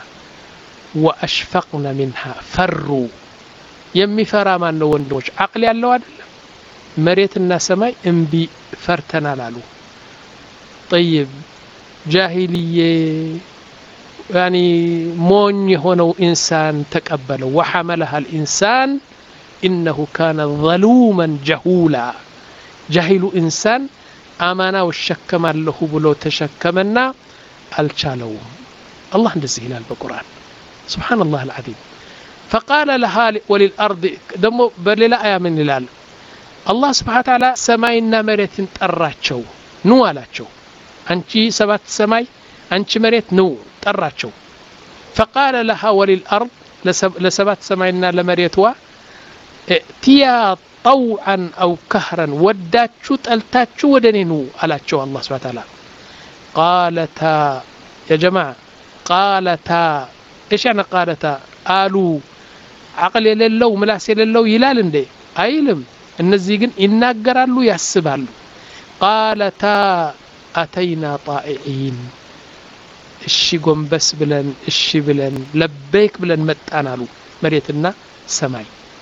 وأشفقنا منها فروا يمفرا ما ነው ወንዶች عقل ያለው አይደለም መሬትና ሰማይ እምቢ ፈርተና ላሉ طيب جاهليه يعني مون يهونو انسان تقبله وحملها الانسان انه كان ظلوما جهولا جاهل انسان امانه وشكم له بلو تشكمنا الچالو الله እንደዚህ ይላል በቁርአን سبحان الله العظيم فقال لها وللارض دمو بليلا ايا من ይላል الله سبحانه وتعالى ሰማይና መሬትን ጠራቸው ኑ አላቸው አንቺ ሰባት ሰማይ አንቺ መሬት ኑ ጠራቸው فقال لها وللارض لسبات سماينا لمريتوا اتيا طوعا او كهرا وداچو طلتاچو ودنينو አላቸው الله سبحانه وتعالى قالتا يا جماعه قالتا ايش يعني قالتا قالوا عقل የሌለው ምላስ የሌለው ይላል እንዴ አይልም እነዚህ ግን ይናገራሉ ያስባሉ قالتا اتينا طائعين እሺ ጎንበስ ብለን እሺ ብለን ለበይክ ብለን መጣናሉ መሬትና ሰማይ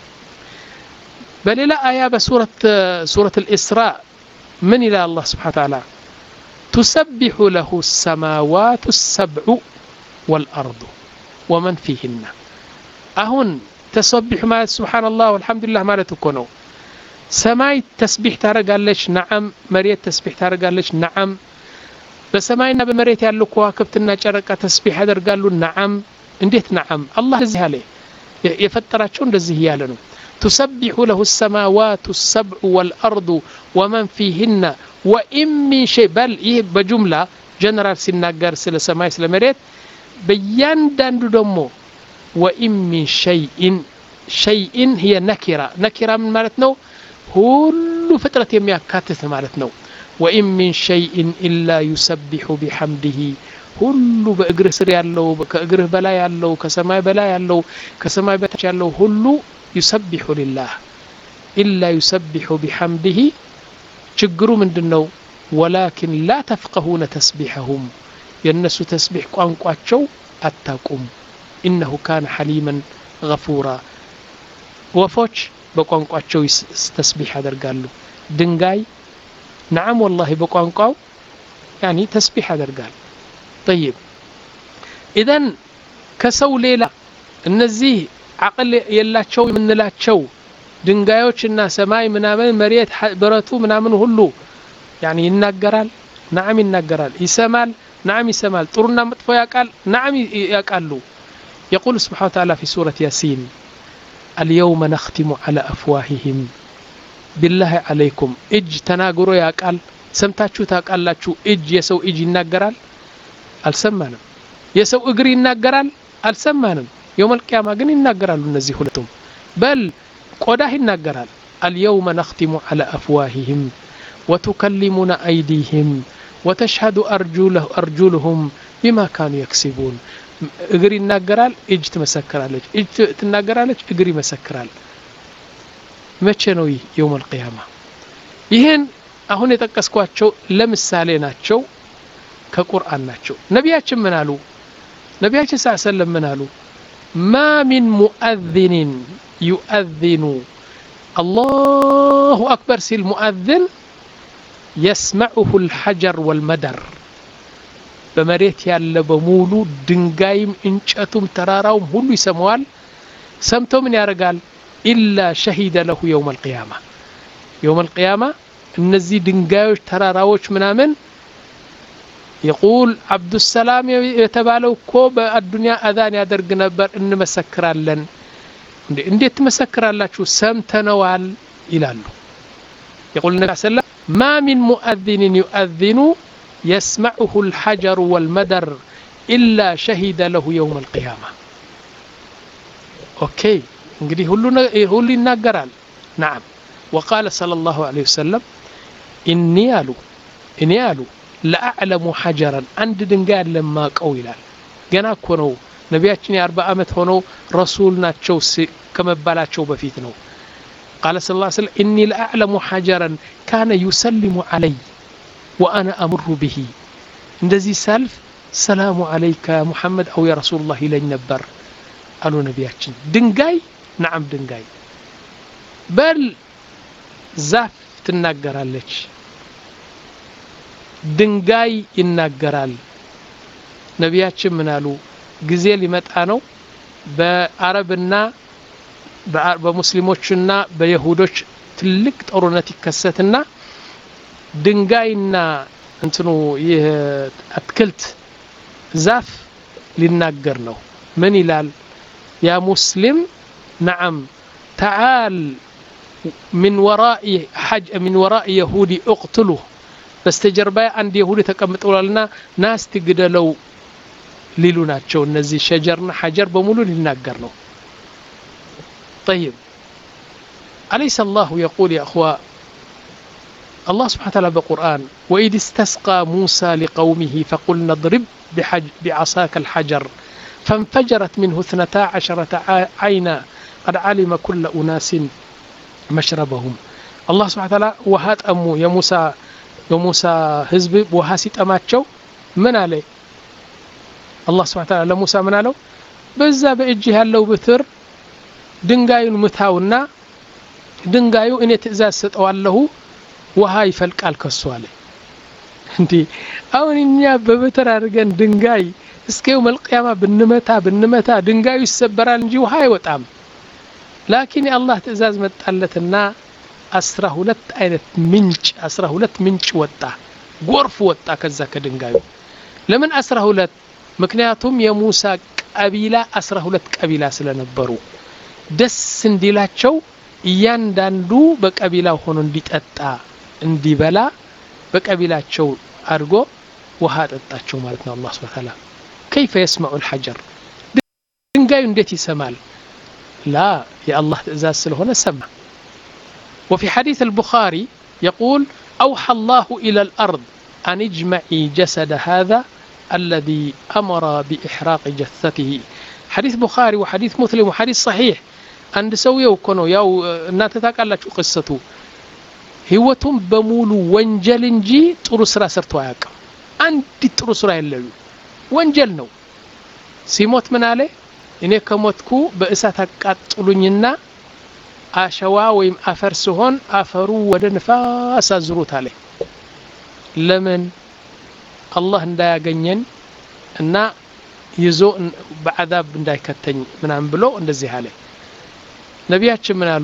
በሌላ አያ በሱረት ሱረት الاسراء من الى الله سبحانه وتعالى تسبح له السماوات السبع والارض ومن فيهن አሁን ተሰብح ማለት سبحان الله والحمد لله ማለት እኮ ነው ሰማይ ተስቢህ ታረጋለች نعم መሬት ተስቢህ ታረጋለች نعم በሰማይና በመሬት ያሉ ከዋክብትና ጨረቃ ተስቢህ ያደርጋሉ نعم እንዴት نعم الله እንደዚህ አለ የፈጠራቸው እንደዚህ ያለ ነው تسبح له السماوات السبع والارض ومن فيهن وان من شيء بل ይህ በجمላ ጀነራል ሲናገር ስለ ሰማይ ስለ መሬት በእያንዳንዱ ደግሞ وان من شيء شيء هي نكره نكره ምን ማለት ነው ሁሉ ፍጥረት የሚያካትት ማለት ነው وإن من شيء إلا يسبح بحمده ሁሉ በእግር ስር ያለው ከእግር በላይ ያለው ከሰማይ በላይ ያለው ከሰማይ በታች ያለው ሁሉ يسبح لله إلا يسبح بحمده ችግሩ ምንድነው ولكن لا تفقهون تسبيحهم የነሱ ተስቢህ ቋንቋቸው አታቁም إنه كان حليما غفورا ወፎች በቋንቋቸው ተስቢህ ያደርጋሉ ድንጋይ نعم والله بقوانقاو يعني تسبيح ያደርጋል طيب اذا كسو ليلا እነዚህ عقل የላቸው የምንላቸው ድንጋዮችና ሰማይ ምናምን መሬት ብረቱ ምናምን ሁሉ يعني ይናገራል نعم ይናገራል ይሰማል نعم ይሰማል ጥሩና መጥፎ ያቃል نعم ያቃሉ يقول سبحانه وتعالى في سورة ياسين اليوم نختم على أفواههم بالله عليكم اج ተናግሮ ያቃል ሰምታችሁ ታቃላችሁ እጅ የሰው እጅ ይናገራል አልሰማንም የሰው እግር ይናገራል አልሰማንም يوم القيامه ግን ይናገራሉ እነዚህ ሁለቱም በል ቆዳ ይናገራል اليوم نختم على افواههم وتكلمنا ايديهم وتشهد ارجله ارجلهم بما كانوا يكسبون እግር ይናገራል እጅ ትመሰክራለች እጅ ትናገራለች እግር ይመሰክራል መቼ ነው يوم القيامه ይሄን አሁን የጠቀስኳቸው ለምሳሌ ናቸው ከቁርአን ናቸው ነቢያችን ምን አሉ ነቢያችን ሰለላሁ ዐለይሂ ወሰለም ምን አሉ ما من مؤذن يؤذن الله أكبر سي المؤذن يسمعه الحجر والمدر بمريت يالا بمولو دنگايم انچتم تراراوم ሁሉ ይሰማዋል ሰምቶ ምን ያረጋል إلا شهد له يوم القيامة يوم القيامة እነዚህ ድንጋዮች ተራራዎች ምናምን يقول عبد السلام የተባለው እኮ በአዱንያ አዛን ያደርግ ነበር እንመሰክራለን እንዴ እንዴት ትመሰክራላችሁ ሰምተነዋል ይላሉ يقول النبي صلى الله عليه وسلم ما من مؤذن يؤذن يسمعه الحجر والمدر إلا شهد له يوم القيامة اوكي እንግዲህ ሁሉ ሁሉ ይናገራል نعم وقال صلى الله عليه وسلم إني ألو إني ألو لا أعلم حجرا عند دنقال لما قويلال جنا كونو نبياتني أربع أمت هونو رسولنا تشوس كما بلا تشو بفيتنو قال صلى الله عليه وسلم إني لا أعلم حجرا كان يسلم علي وأنا أمر به እንደዚህ ሰልፍ ሰላሙ አለይከ ሙሐመድ አው ያ ረሱላህ ይለኝ ነበር አሉ ነቢያችን ድንጋይ نعم ድንጋይ በል ዛፍ ትናገራለች ድንጋይ ይናገራል ነቢያችን ምን አሉ ጊዜ ሊመጣ ነው በአረብና በሙስሊሞችና በይሁዶች ትልቅ ጦርነት ይከሰትና ድንጋይና እንትኑ ይህ አትክልት ዛፍ ሊናገር ነው ምን ይላል ያ ሙስሊም نعم تعال من وراء حج من وراء يهودي اقتله በስተጀርባ አንድ ይሁዲ ተቀምጠውልና ናስ ትግደለው ሊሉ ናቸው እነዚህ ሸጀርና ሐጀር በሙሉ ሊናገር ነው طيب أليس الله يقول يا أخوة الله سبحانه وتعالى بالقرآن وإذ استسقى موسى لقومه فقلنا اضرب بعصاك الحجر فانفجرت منه اثنتا عشرة عينا قد علم كل أناس مشربهم الله سبحانه وتعالى وهات أمو يا موسى يا موسى حزب وهاسيت أماتشو من عليه الله سبحانه وتعالى لموسى من عليه بزا بإجيها لو بثر دنقايو المتاونا دنقايو إني تئزاز ستوال وهاي فلك الكسوالي انتي أون إنيا ببتر أرغن دنقاي اسكي يوم القيامة بالنمتا بالنمتا دنقايو السبران نجي وهاي وطعم لكن الله تئزاز متقلتنا أسره لت أينت منج أسره لت منج وطا غرف وطا كذا كدنقايو لمن أسره لت مكنياتهم يا موسى قبيلة أسره لت قبيلة سلنبرو دس انديلاتشو እያንዳንዱ በቀቢላው ሆኖ እንዲጠጣ እንዲበላ በቀቢላቸው አድርጎ ውሃ ጠጣቸው ማለት ነው አላህ Subhanahu Wa Ta'ala كيف يسمع الحجر ድንጋዩ እንዴት ይሰማል لا يا الله ትእዛዝ ስለሆነ ሰማ وفي حديث البخاري يقول أوحى الله إلى الأرض أن اجمعي جسد هذا الذي أمر بإحراق جثته حديث بخاري وحديث مسلم وحديث صحيح عند سويه እኮ ነው ያው እናንተ ታውቃላችሁ ቅሰቱ ህይወቱም በሙሉ ወንጀል እንጂ ጥሩ ስራ ሰርቶ አያውቅም አንድ ጥሩ ስራ የለው ወንጀል ነው ሲሞት ምን አለ እኔ ከሞትኩ በእሳት አቃጥሉኝና አሸዋ ወይም አፈር ሲሆን አፈሩ ወደ ንፋስ አዝሩት አለ ለምን አላህ እንዳያገኘን እና ይዞ በአዛብ እንዳይከተኝ ምናምን ብሎ እንደዚህ አለ ነቢያችን ምን አሉ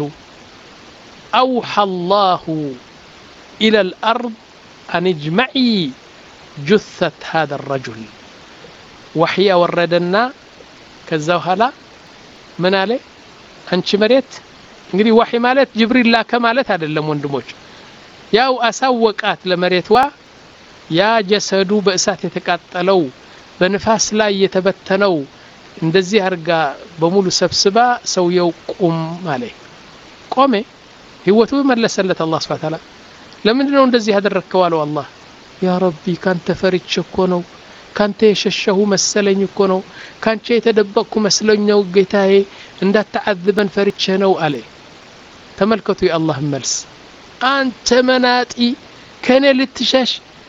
أوحى الله إلى الأرض أن اجمعي جثة هذا الرجل وحي وردنا كذا وهلا من عليه أنش مريت እንግዲህ وحي ማለት ጅብሪል ላከ ማለት አይደለም ወንድሞች ያው አሳወቃት ለመሬት ዋ ያ ጀሰዱ በእሳት የተቃጠለው በንፋስ ላይ የተበተነው እንደዚህ አርጋ በሙሉ ሰብስባ ሰውየው ቁም ማለት ቆመ ህይወቱ መለሰለት አላህ Subhanahu Wa Ta'ala ለምንድነው እንደዚህ ያደረከው አለው አላህ ያ ረቢ ካንተ ፈርቼ እኮ ነው ካንተ የሸሸሁ መሰለኝ እኮ ነው ካንተ የተደበቅኩ መስለኛው ጌታዬ እንዳትዓذበን ፈርቼ ነው አለ ተመልከቱ የአላህ መልስ አንተ መናጢ ከኔ ልትሸሽ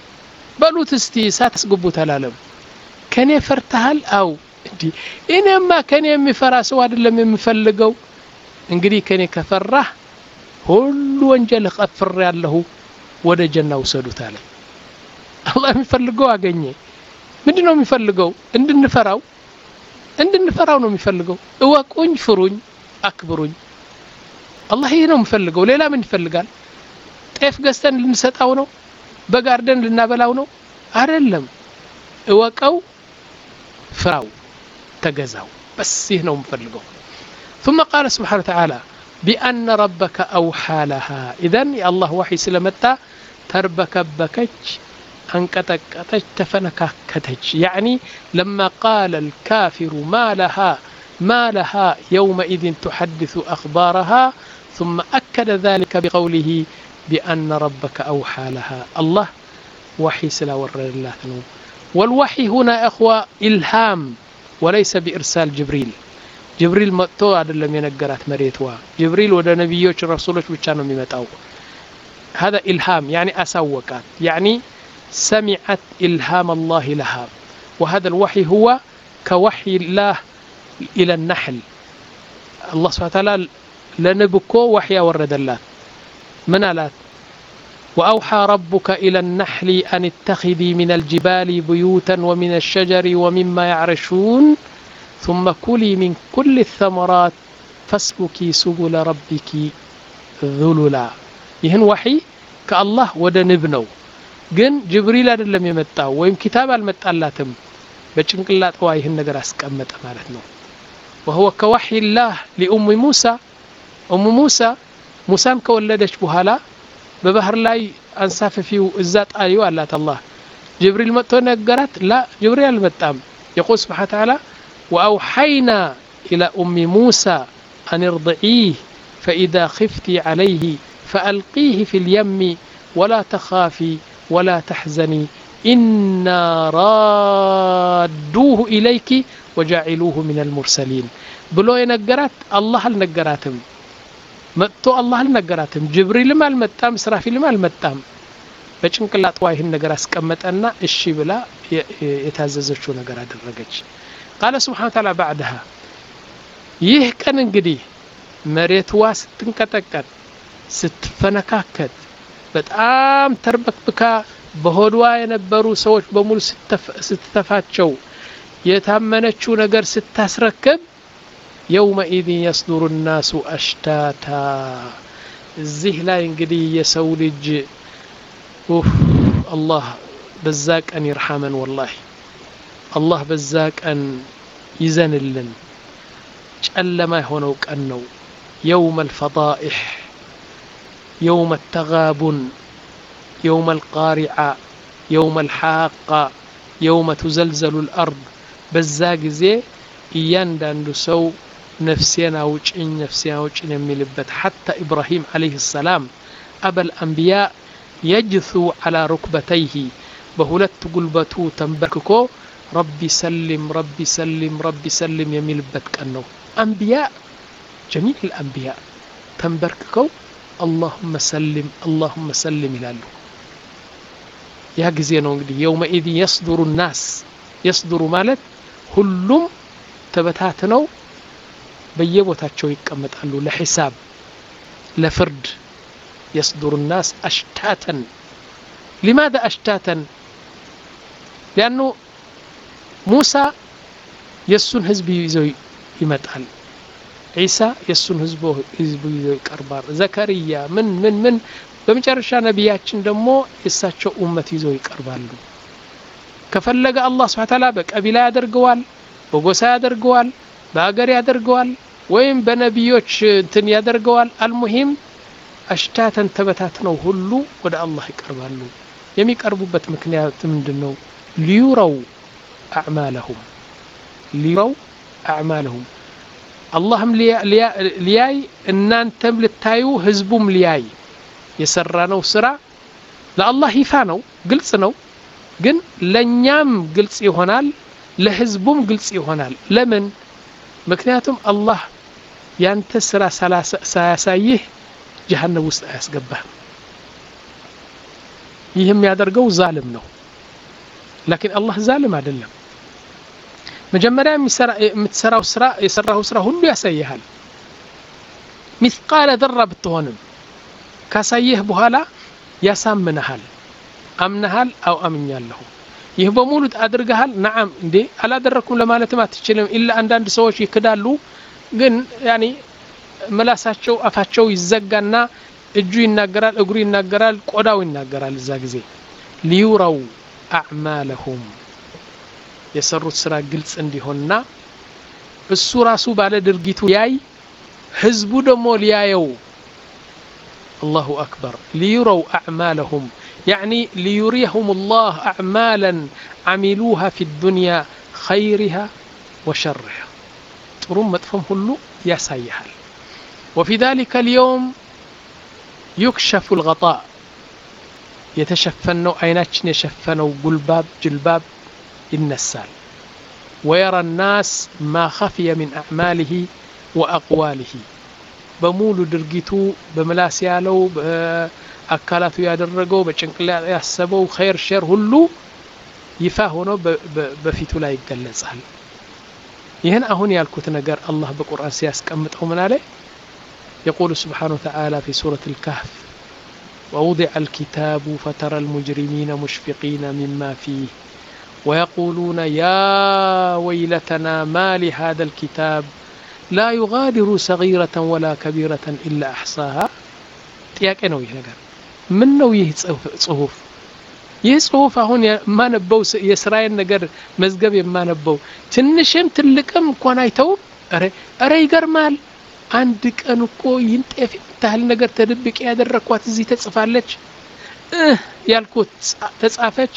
በሉት እስቲ ሳትስጉቡት አላለም ከኔ ፈርተሃል አው እንዴ እኔማ ከኔ የሚፈራ ሰው አይደለም የሚፈልገው እንግዲህ ከኔ ከፈራህ ሁሉ ወንጀል ከፍር ያለው ወደ ጀና ወሰዱት አለ አላህ የሚፈልገው አገኘ ምንድነው የሚፈልገው እንድንፈራው እንድንፈራው ነው የሚፈልገው እወቁኝ ፍሩኝ አክብሩኝ አላህ ይሄ ነው የሚፈልገው ሌላ ምን ይፈልጋል ጤፍ ገዝተን ልንሰጣው ነው በጋርደን ልናበላው ነው አይደለም እወቀው ፍራው ተገዛው بس ይሄ ነው የሚፈልገው ثم قال سبحانه وتعالى بأن ربك أوحى لها إذن يا الله وحي سلمتا تربكبكج أنكتكتج تفنككتج يعني لما قال الكافر ما لها ما لها يومئذ تحدث أخبارها ثم أكد ذلك بقوله بأن ربك أوحى لها الله وحي سلا ورر الله والوحي هنا أخوة إلهام وليس بإرسال جبريل جبريل متو عدلم ينقرات مريتوا جبريل ودا نبيوش رسولش بيشانو ميمتاو هذا إلهام يعني أسوقات يعني سمعت إلهام الله لها وهذا الوحي هو كوحي الله إلى النحل الله سبحانه وتعالى لنبكو وحي ورد الله منالات وأوحى ربك إلى النحل أن اتخذي من الجبال بيوتا ومن الشجر ومما يعرشون ثم كلي من كل الثمرات فاسلكي سبل ربك ذللا يهن وحي كالله ودا نبنو ግን ጅብሪል አይደለም የመጣው ወይም ኪታብ አልመጣላትም በጭንቅላት ዋ ይሄን ነገር አስቀመጠ ማለት ነው وهو كوحي الله لأم موسى أم موسى موسى ከወለደች በኋላ በባህር ላይ አንሳፈፊው እዛት አዩ አላት الله ጅብሪል መጥቶ ነገራት لا ጅብሪል አልመጣም يقول سبحانه وتعالى وأوحينا إلى أم موسى أن ارضعيه فإذا خفتي عليه فألقيه في اليم ولا تخافي ولا تحزني إنا رادوه إليك وجعلوه من المرسلين بلو ينقرات الله النقراتم متو الله النقراتم جبريل ما المتام إسرافيل ما المتام በጭንቅላት ዋይ ይሄን ነገር አስቀመጠና እሺ ብላ የታዘዘችው ነገር አደረገች قال سبحانه وتعالى بعدها ይህ ቀን እንግዲህ መሬትዋ ስትንቀጠቀጥ ስትፈነካከት በጣም ተርበክብካ በሆድዋ የነበሩ ሰዎች በሙሉ ስትተፋቸው የታመነችው ነገር ስታስረከብ يومئذ يصدر الناس أشتاتا እዚህ ላይ እንግዲህ የሰው ልጅ ኡፍ الله በዛቅ አን ይርሐመን والله الله በዛቅ አን ይዘንልን ጨለማ የሆነው ቀን ነው يوم الفضائح يوم التغابن يوم القارعة يوم الحاقة يوم تزلزل الأرض بزاق زي يندن سو نفسينا وجين نفسينا وجين يميلبت حتى إبراهيم عليه السلام أبا الأنبياء يجثو على ركبتيه بهلت قلبتو تنبرككو ربي سلم ربي سلم ربي سلم يميلبت كأنه أنبياء جميع الأنبياء تنبرككو اللهم سلم اللهم سلم ይላሉ ያ ጊዜ ነው እንግዲህ يومئذ يصدر الناس يصدر ማለት ሁሉም ተበታትነው በየቦታቸው ይቀመጣሉ ለሂሳብ ለፍርድ يصدر الناس أشتاتا لماذا أشتاتا لأنه موسى يسون حزب ይዘው ይመጣል عيسى يسون حزبه حزبه يقربار زكريا من من من በመጨረሻ ነብያችን ደግሞ እሳቸው ኡመት ይዘው ይቀርባሉ ከፈለገ አላህ Subhanahu Ta'ala በቀቢላ ያደርገዋል በጎሳ ያደርገዋል በአገር ያደርገዋል ወይም በነብዮች እንትን ያደርገዋል አልሙሂም አሽታተን ተበታትነው ሁሉ ወደ አላህ ይቀርባሉ የሚቀርቡበት ምክንያት ምንድነው ሊዩረው አዕማለሁም ሊዩረው አዕማለሁም اللهم لياي እናንተም ልታዩ ህዝቡም ሊያይ የሰራነው ስራ ለአላህ ይፋ ነው ግልጽ ነው ግን ለኛም ግልጽ ይሆናል ለህዝቡም ግልጽ ይሆናል ለምን ምክንያቱም አላህ ያንተ ስራ ሳያሳይህ ጀሃነም ውስጥ አያስገባህ ይህ የሚያደርገው ዛልም ነው لكن الله ዛልም አይደለም መጀመሪያ የምትሰራው ስራ የሰራው ስራ ሁሉ ያሳይሃል مثقال ذره ብትሆንም ካሳየህ በኋላ ያሳምነሃል አምነሃል አው አምኛለሁ ይህ በሙሉ አድርገሃል نعم እንዴ አላደረኩም ለማለትም አትችልም ኢላ አንዳንድ ሰዎች ይክዳሉ ግን ያኒ መላሳቸው አፋቸው ይዘጋና እጁ ይናገራል እግሩ ይናገራል ቆዳው ይናገራል እዛ ጊዜ ሊዩራው አዕማለሁም የሰሩት ስራ ግልጽ እንዲሆንና እሱ ራሱ ባለ ድርጊቱ ያይ ህዝቡ ደግሞ ሊያየው الله أكبر ليروا أعمالهم يعني ليريهم الله أعمالا عملوها في الدنيا خيرها وشرها ترم مدفهم هلو يسيحل وفي ذلك اليوم يكشف الغطاء يتشفنوا عيناتشن يشفنوا قلباب جلباب النسال ويرى الناس ما خفي من أعماله وأقواله በሙሉ ድርጊቱ በመላስ ያለው በአካላቱ ያደረገው በጭንቅላት ያሰበው ኸይር ሸር ሁሉ ይፋ ሆኖ በፊቱ ላይ ይገለጻል ይሄን አሁን ያልኩት ነገር አላህ በቁርአን ሲያስቀምጠው ምን አለ يقول سبحانه وتعالى في سورة الكهف ووضع الكتاب فترى المجرمين مشفقين مما فيه ويقولون يا ويلتنا ما لهذا الكتاب لا يغادر صغيرة ولا كبيرة إلا أحصاها ጥያቄ ነው ይሄ ነገር ምን ነው ይህ ጽሁፍ ይህ ጽሁፍ አሁን ማነበው የእስራኤል ነገር መዝገብ የማነበው ትንሽም ትልቅም እንኳን አይተው አረ አረ ይገርማል አንድ ቀን እኮ ይንጤፍ ታህል ነገር ተደብቄ ያደረኳት እዚህ ተጽፋለች እህ ያልኩት ተጻፈች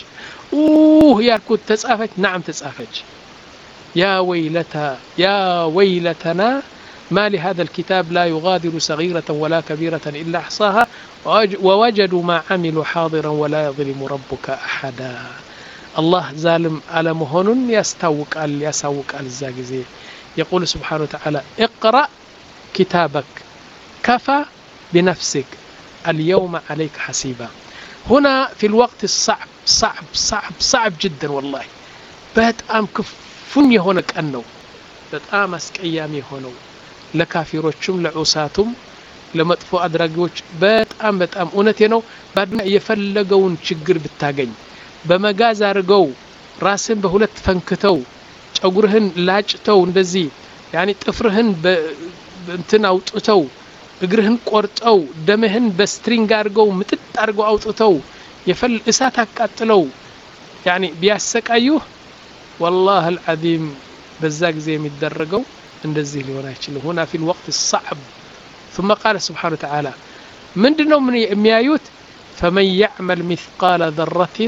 ኡህ ያልኩት ተጻፈች نعم ተጻፈች يا ويلتا يا ويلتنا ما لهذا الكتاب لا يغادر صغيرة ولا كبيرة إلا أحصاها ووجدوا ما عملوا حاضرا ولا يظلم ربك أحدا الله ظالم على مهون يستوق ال يسوق الزاجزي يقول سبحانه وتعالى اقرأ كتابك كفى بنفسك اليوم عليك حسيبا هنا في الوقت الصعب صعب صعب صعب جدا والله بتأم كف فن يهونك أنه بتأم أسكيام يهونو لكافروچم لعوساتم لمطفو أدراجوچ بتأم بتأم أونتي ነው ባድና የፈለገውን ችግር ብታገኝ በመጋዝ አርገው ራስን በሁለት ፈንክተው ጨጉርህን ላጭተው እንደዚህ ያኒ ጥፍርህን እንትን አውጥተው እግርህን ቆርጠው ደምህን በስትሪንግ አርገው ምጥጥ አርገው አውጥተው የፈል እሳት አቃጥለው ያኒ ቢያሰቃዩህ والله العظيم በዛ ጊዜ የሚደረገው እንደዚህ ሊሆን አይችልም هنا في الوقت الصعب ثم قال سبحانه وتعالى ምንድነው ምን የሚያዩት فمن يعمل مثقال ذرة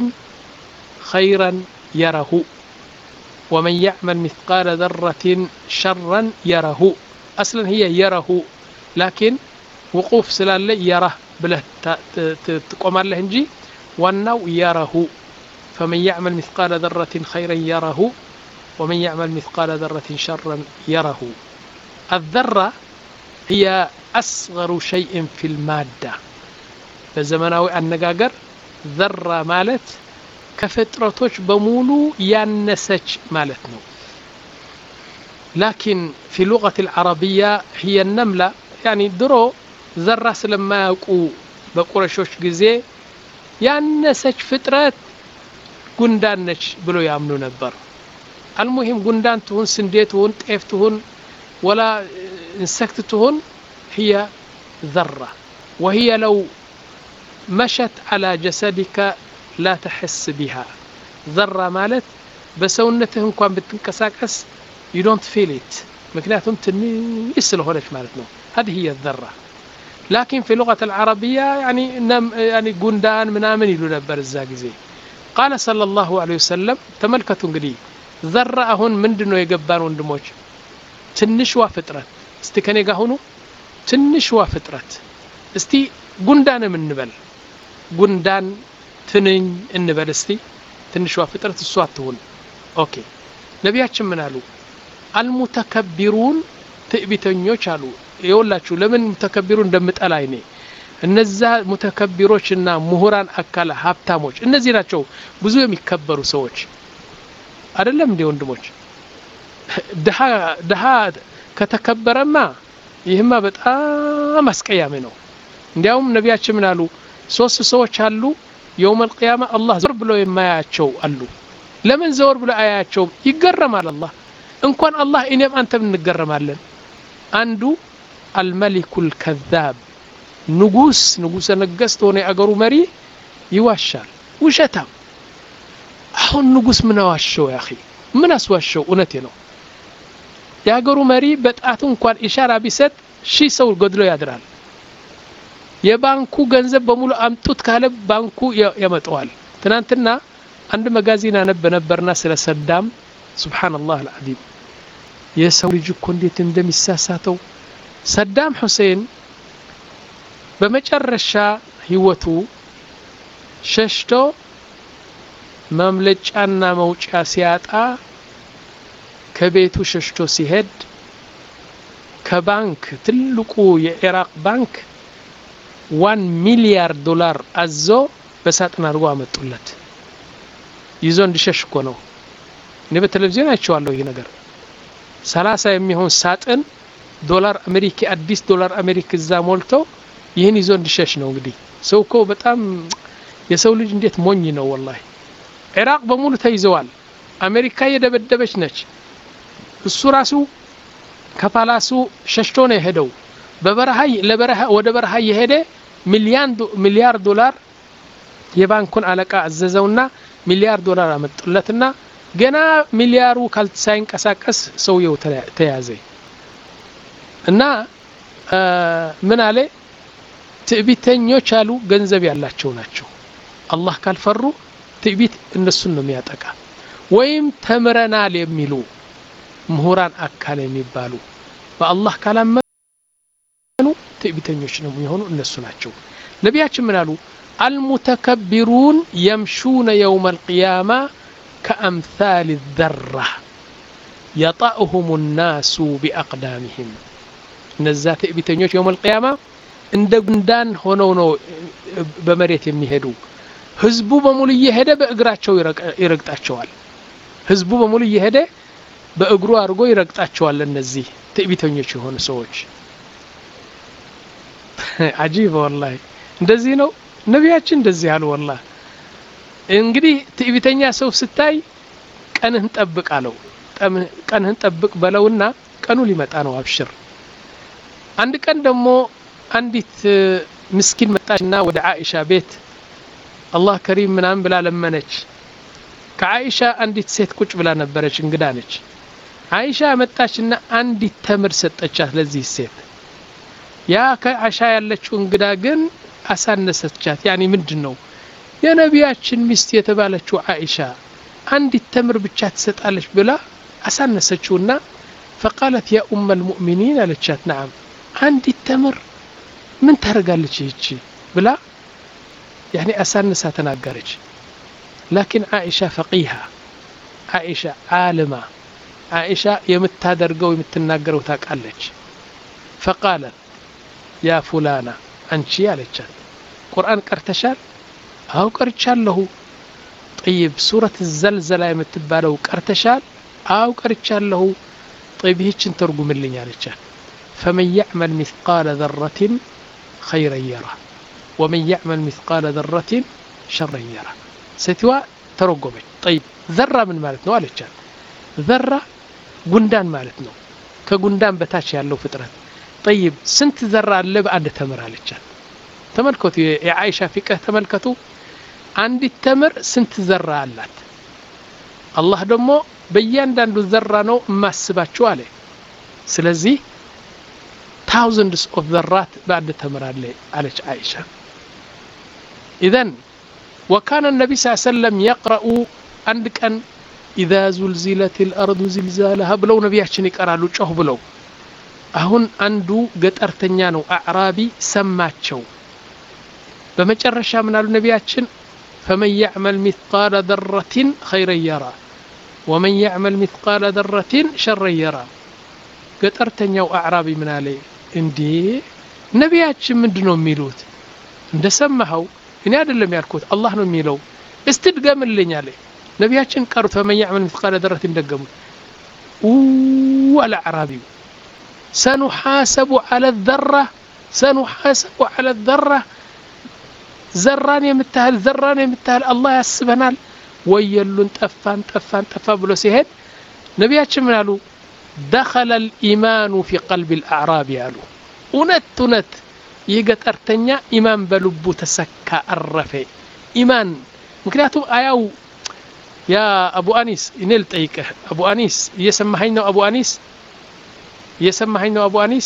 خيرا يره ومن يعمل مثقال ذرة شرا يره اصلا هي يره لكن وقوف سلاله يره بله تقومالله እንጂ ዋናው يره فمن يعمل مثقال ذرة خيرا يره ومن يعمل مثقال ذرة شرا يره الذرة هي أصغر شيء في المادة بزمناوي النجاجر ذرة مالت كفترتوش بمولو يانسج مالتنا لكن في اللغة العربية هي النملة يعني درو ذرة لما يقو بقرشوش جزي يانسج فترات ጉንዳን ነች ብሎ ያምኑ ነበር المهم ጉንዳን ትሁን ስንዴ ትሁን ጤፍ ትሁን ولا انسكت ትሁን هي ذرة وهي لو مشت على جسدك لا تحس بها ذرة مالت بسونته እንኳን ብትንቀሳቀስ you don't feel it ምክንያቱም ትንሽ ስለሆነች ማለት ነው هذه هي الذرة لكن في اللغة العربية يعني يعني ጉንዳን ምናምን ይሉ ነበር እዛ ጊዜ قال صلى الله عليه وسلم تملكتوا እንግዲህ ذره አሁን ምንድነው የገባን ወንድሞች ትንሽዋ ፍጥረት እስቲ ከኔ ጋር ሆኖ ትንሽዋ ፍጥረት እስቲ ጉንዳን እንበል ጉንዳን ትንኝ እንበል እስቲ ትንሽዋ ፍጥረት እሷ አትሆን ኦኬ ነቢያችን ምን አሉ المتكبرون ትዕቢተኞች አሉ ይወላችሁ ለምን ሙተከቢሩ እንደምጠላይ ነኝ እነዛ ሙተከቢሮችና ምሁራን አካለ ሀብታሞች እነዚህ ናቸው ብዙ የሚከበሩ ሰዎች አይደለም እንዴ ወንድሞች ደሃ ደሃ ከተከበረማ ይህማ በጣም አስቀያሚ ነው እንዲያውም ነቢያችን ምን አሉ ሶስት ሰዎች አሉ يوم القيامه الله ዘወር ብሎ የማያቸው አሉ ለምን ዘወር ብሎ አያቸው ይገረማል አላህ እንኳን አላህ እኔም አንተም እንገረማለን አንዱ الملك الكذاب ንጉስ ንጉስ ነገስት ሆነ አገሩ መሪ ይዋሻል ውሸታም አሁን ንጉስ ምን ዋሸው ያ اخي ምን አስዋሸው እውነቴ ነው ያገሩ መሪ በጣቱ እንኳን ኢሻራ ቢሰጥ ሺህ ሰው ገድሎ ያድራል የባንኩ ገንዘብ በሙሉ አምጡት ካለ ባንኩ ያመጣዋል ትናንትና አንድ መጋዚን አነበ ነበርና ስለ ሰዳም ሱብሃንአላህ አልዓዚም የሰው ልጅ እኮ እንዴት እንደሚሳሳተው ሰዳም ሁሴን በመጨረሻ ህይወቱ ሸሽቶ ማምለጫና መውጫ ሲያጣ ከቤቱ ሸሽቶ ሲሄድ ከባንክ ትልቁ የኢራቅ ባንክ one ሚሊያርድ ዶላር አዞ በሳጥን አድርጎ አመጡለት ይዞ እንዲሸሽ እኮ ነው እኔ በቴሌቪዥን አይቼዋለሁ ይሄ ነገር ሰላሳ የሚሆን ሳጥን ዶላር አሜሪካ አዲስ ዶላር አሜሪካ እዛ ሞልቶ ይሄን ይዞ እንዲሸሽ ነው እንግዲህ ሰው እኮ በጣም የሰው ልጅ እንዴት ሞኝ ነው والله ኢራቅ በሙሉ ተይዘዋል አሜሪካ የደበደበች ነች እሱ ራሱ ከፓላሱ ሸሽቶ ነው የሄደው በበረሃ ለበረሃ ወደ በረሃ የሄደ ሚሊዮን ሚሊያርድ ዶላር የባንኩን አለቃ አዘዘውና ሚሊያርድ ዶላር አመጡለትና ገና ሚሊያሩ ካልተሳይንቀሳቀስ ሰውየው ተያዘ እና ምን አለ ትዕቢተኞች አሉ ገንዘብ ያላቸው ናቸው አላህ ካልፈሩ ትዕቢት እነሱን ነው የሚያጠቃ ወይም ተምረናል የሚሉ ምሁራን አካለ የሚባሉ በአላህ ካላመኑ ትዕቢተኞች ነው የሚሆኑ እነሱ ናቸው ነቢያችን ምን አሉ المتكبرون يمشون يوم القيامة كأمثال الذرة يطأهم الناس بأقدامهم نزا ትዕቢተኞች يوم القيامة እንደ ጉንዳን ሆነው ነው በመሬት የሚሄዱ ህዝቡ በሙሉ እየሄደ በእግራቸው ይረግጣቸዋል ህዝቡ በሙሉ እየሄደ በእግሩ አድርጎ ይረግጣቸዋል እነዚህ ትዕቢተኞች የሆኑ ሰዎች አጂብ والله እንደዚህ ነው ነቢያችን እንደዚህ አሉ والله እንግዲህ ትዕቢተኛ ሰው ስታይ ቀንህን ጠብቃለው ቀንህን ጠብቅ በለውና ቀኑ ሊመጣ ነው አብሽር አንድ ቀን ደግሞ አንዲት ምስኪን መጣችና ወደ አይሻ ቤት አላህ ከሪም ምናምን ብላ ለመነች ከአይሻ አንዲት ሴት ቁጭ ብላ ነበረች እንግዳ ነች አይሻ መጣችና አንዲት ተምር ሰጠቻት ለዚህ ሴት ያ ከአይሻ ያለችው እንግዳ ግን አሳነሰቻት ያኒ ምንድነው የነቢያችን ሚስት የተባለችው አይሻ አንዲት ተምር ብቻ ትሰጣለች ብላ አሳነሰችውና فقالت يا ام المؤمنين አለቻት نعم አንዲት ተምር ምን ታረጋለች ይቺ ብላ يعني አሳነሳ ተናገረች لكن عائشه فقيها عائشه عالمه عائشه የምታደርገው የምትናገረው ታውቃለች فقالت يا فلانه አንቺ አለቻት ቁርአን ቀርተሻል አው ቀርቻለሁ طيب ሱረት الزلزلة የምትባለው ቀርተሻል አው ቀርቻለሁ طيب ይህችን ተርጉምልኝ አለቻት فمن يعمل مثقال ذرة خيرا يره ومن يعمل مثقال ذرة شرا يره ستوا ተረጎመች طيب ذره ምን ማለት ነው አለቻት ذره ጉንዳን ማለት ነው ከጉንዳን በታች ያለው ፍጥረት طيب ስንት ذره አለ በአንድ ተምር አለቻት ተመልከቱ የአይሻ ፍቅህ ተመልከቱ አንድ ተምር ስንት ذره አላት አላህ ደግሞ በእያንዳንዱ ذره ነው ማስባቸው አለ ስለዚህ thousands of ذرات بعد تمر على عائشة إذن وكان النبي صلى الله عليه وسلم يقرأ عندك أن إذا زلزلت الأرض زلزالها بلو نبياتشن يقرأ له جوه بلو أهون عنده قطر تنيانو أعرابي سماتشو بمجرشا من النبياتشن فمن يعمل مثقال ذرة خيرا يرى ومن يعمل مثقال ذرة شرا يرى قطر تنياو أعرابي من عليه እንዴ ነቢያችን ምንድነው የሚሉት እንደሰማኸው እኔ አይደለም ያልኩት አላህ ነው የሚለው استدغمልኝ አለ ነቢያችን ቀሩት فمن يعمل مثقال ذرة እንደገሙ والأعرابي سنحاسب على الذرة سنحاسب على الذرة ذران يمتهل ذران يمتهل الله يحسبنا ويلون طفان طفان طفا ብሎ ሲሄድ ነቢያችን ምን አሉ دخل الإيمان في قلب الأعراب ያሉ እውነት እውነት ይገጠርተኛ ኢማን በልቡ ተሰካ አረፈ ኢማን ምክንያቱም አያው ያ አቡ አኒስ እኔ ልጠይቅህ አቡ አኒስ እየሰማኸኝ ነው አቡ አኒስ እየሰማኸኝ ነው አቡ አኒስ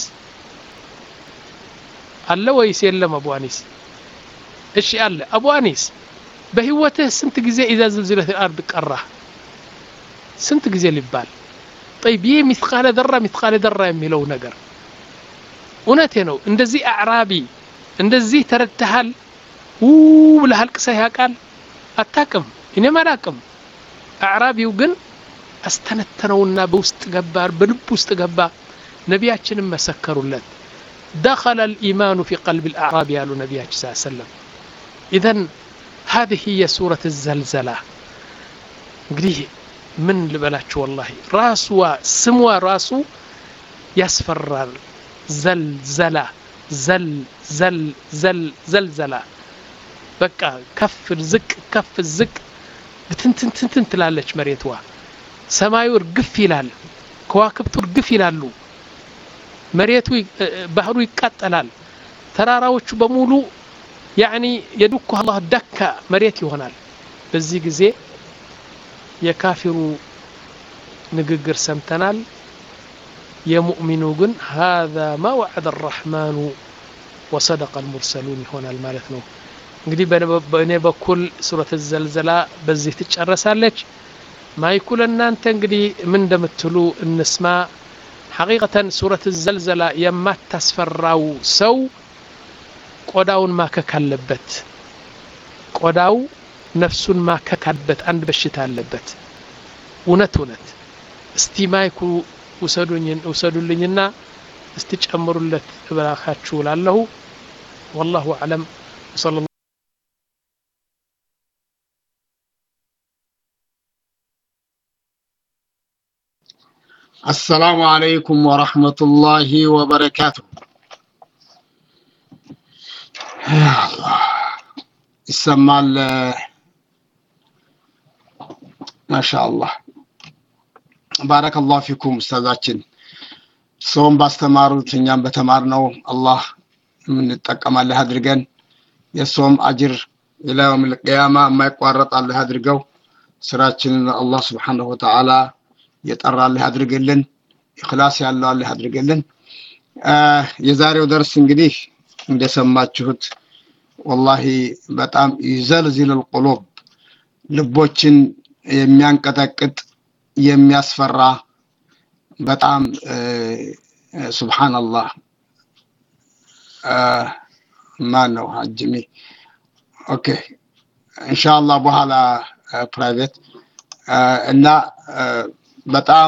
አለ ወይስ የለም አቡ አኒስ እሺ አለ አቡ አኒስ በህይወትህ ስንት ጊዜ اذا زلزلت الارض ቀራ ስንት ጊዜ ሊባል طيب ይሄ مثقال ذره مثقال ذره የሚለው ነገር እውነቴ ነው እንደዚህ አዕራቢ እንደዚህ ተረተሃል ወላ አልቅሰህ ያቃል አታቅም እኔ ማላቅም አዕራቢው ግን አስተነተነውና በውስጥ ገባ በልብ ውስጥ ገባ ነቢያችንም መሰከሩለት دخل الإيمان في قلب الأعراب يا نبي صلى الله عليه وسلم إذن هذه هي سورة الزلزلة እንግዲህ ምን ልበላችሁ والله ራስዋ ስሟ ራሱ ያስፈራል زلزلة زل زل زل زلزلة በቃ ከፍ ዝቅ ከፍ ዝቅ ትንትንትን ትላለች መሬትዋ ሰማዩ እርግፍ ይላል ከዋክብቱ እርግፍ ይላሉ መሬቱ ባህሩ ይቃጠላል ተራራዎቹ በሙሉ يعني يدك الله دك መሬት ይሆናል በዚህ ጊዜ የካፊሩ ንግግር ሰምተናል የሙእሚኑ ግን هذا ما وعد الرحمن وصدق المرسلون ይሆናል ማለት ነው እንግዲህ በእኔ በኩል ሱረቱ ዘልዘላ በዚህ ትጨረሳለች ማይኩል እናንተ እንግዲህ ምን እንደምትሉ እንስማ حقيقة سورة الزلزلة يما تسفراو سو ቆዳውን ማከክ አለበት ቆዳው ነፍሱን ማከክ አለበት አንድ በሽታ አለበት እውነት እውነት እስቲ ማይኩ ወሰዱኝ ወሰዱልኝና እስቲ ጨምሩለት እባካችሁ ላለሁ والله اعلم صلى الله السلام عليكم ورحمة الله وبركاته يسمى ما شاء الله بارك الله فيكم استاذاتين صوم باستماروا تنيام بتمارنو الله من نتقم الله هدرجن يصوم أجر إلى يوم القيامة ما يقارط الله هدرجو سراتين الله سبحانه وتعالى يتقرى الله هدرجلن إخلاص الله الله هدرجلن آه يزاريو درس انجديش እንደሰማችሁት والله በጣም ይዘልዝል القلوب ልቦችን የሚያንቀጠቅጥ የሚያስፈራ በጣም ሱብሃንአላህ ማን ነው ሀጅሚ ኦኬ ኢንሻአላህ በኋላ ፕራይቬት እና በጣም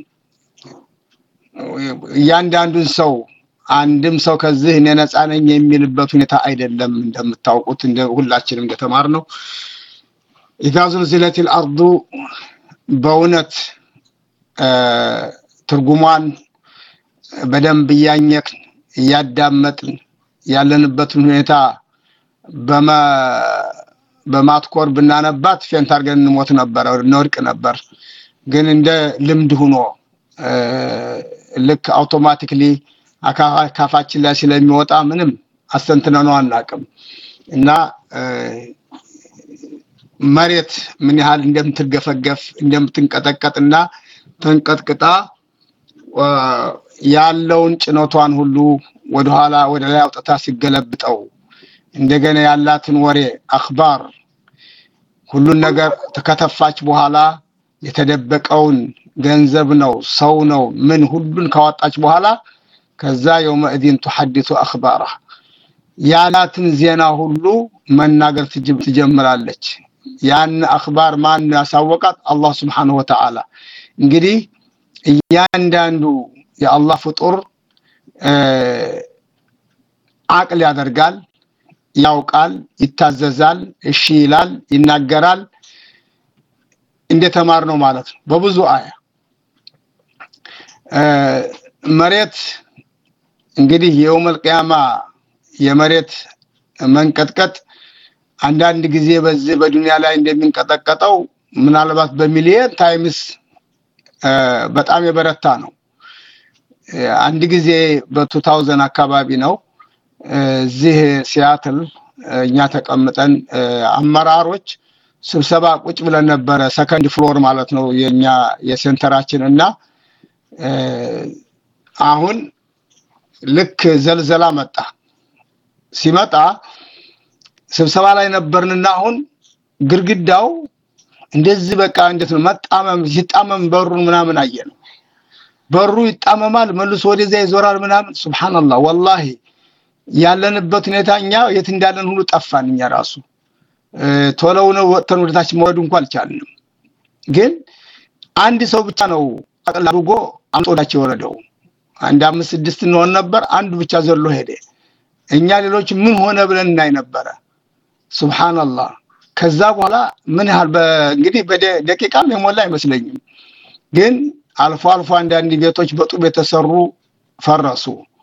ያንዳንዱን ሰው አንድም ሰው ከዚህ እኔ ነፃ ነኝ የሚልበት ሁኔታ አይደለም እንደምታውቁት እንደ ሁላችንም እንደተማርነው إذا زلزلت الأرض በእውነት ትርጉሟን በደንብ ያኛክ ያዳመጥን ያለንበትን ሁኔታ በማ በማትኮር ብናነባት ፌንት አርገን እንሞት ነበር እንወድቅ ነበር ግን እንደ ልምድ ሆኖ ልክ አውቶማቲካሊ አካፋችን ላይ ስለሚወጣ ምንም አስተንተነው አናቅም እና መሬት ምን ያህል እንደምትገፈገፍ እንደምትንቀጠቀጥና ተንቀጥቅጣ ያለውን ጭኖቷን ሁሉ ወደ ኋላ ወደ ላይ አውጥታ ሲገለብጠው እንደገና ያላትን ወሬ አخبار ሁሉን ነገር ተከተፋች በኋላ የተደበቀውን ገንዘብ ነው ሰው ነው ምን ሁሉን ካወጣች በኋላ ከዛ يومئذ تحدث اخباره ያላትን ዜና ሁሉ መናገር ትጀምራለች ያን አخبار ማን ያሳወቃት አላህ Subhanahu Wa Ta'ala እንግዲህ ያንዳንዱ የአላህ ፍጡር አቅል ያደርጋል ያውቃል ይታዘዛል እሺ ይላል ይናገራል እንደተማርነው ማለት ነው በብዙ አያ መሬት እንግዲህ የውመል ቂያማ የመሬት መንቀጥቀጥ አንዳንድ ጊዜ በዚህ በዱንያ ላይ እንደሚንቀጠቀጠው ምናልባት በሚሊየን ታይምስ በጣም የበረታ ነው አንድ ጊዜ በ2000 አካባቢ ነው እዚህ ሲያትል እኛ ተቀምጠን አመራሮች ስብሰባ ቁጭ ብለን ነበር ሰከንድ ፍሎር ማለት ነው የኛ የሴንተራችን እና አሁን ልክ ዘልዘላ መጣ ሲመጣ ስብሰባ ላይ ነበርንና አሁን ግርግዳው እንደዚህ በቃ እንዴት ነው መጣመም ሲጣመም በሩን ምናምን አየን በሩ ይጣመማል መልሶ ወደዛ ይዞራል ምናምን ሱብሃንአላህ ወላሂ ያለንበት ሁኔታኛ የት እንዳለን ሁሉ ጠፋን እኛ ራሱ ቶለው ነው ወጥተን ወደታች መወዱ እንኳን አልቻልንም ግን አንድ ሰው ብቻ ነው አጥላሩጎ አምጦዳቸው ወረደው አንድ አምስት ስድስት ነው ነበር አንዱ ብቻ ዘሎ ሄደ እኛ ሌሎች ምን ሆነ ብለን እናይ ነበር ሱብሃንአላህ ከዛ በኋላ ምን ያህል እንግዲህ በደቂቃም የሞላ አይመስለኝም ግን አልፎ አልፎ አንዳንድ ቤቶች በጡብ የተሰሩ ፈረሱ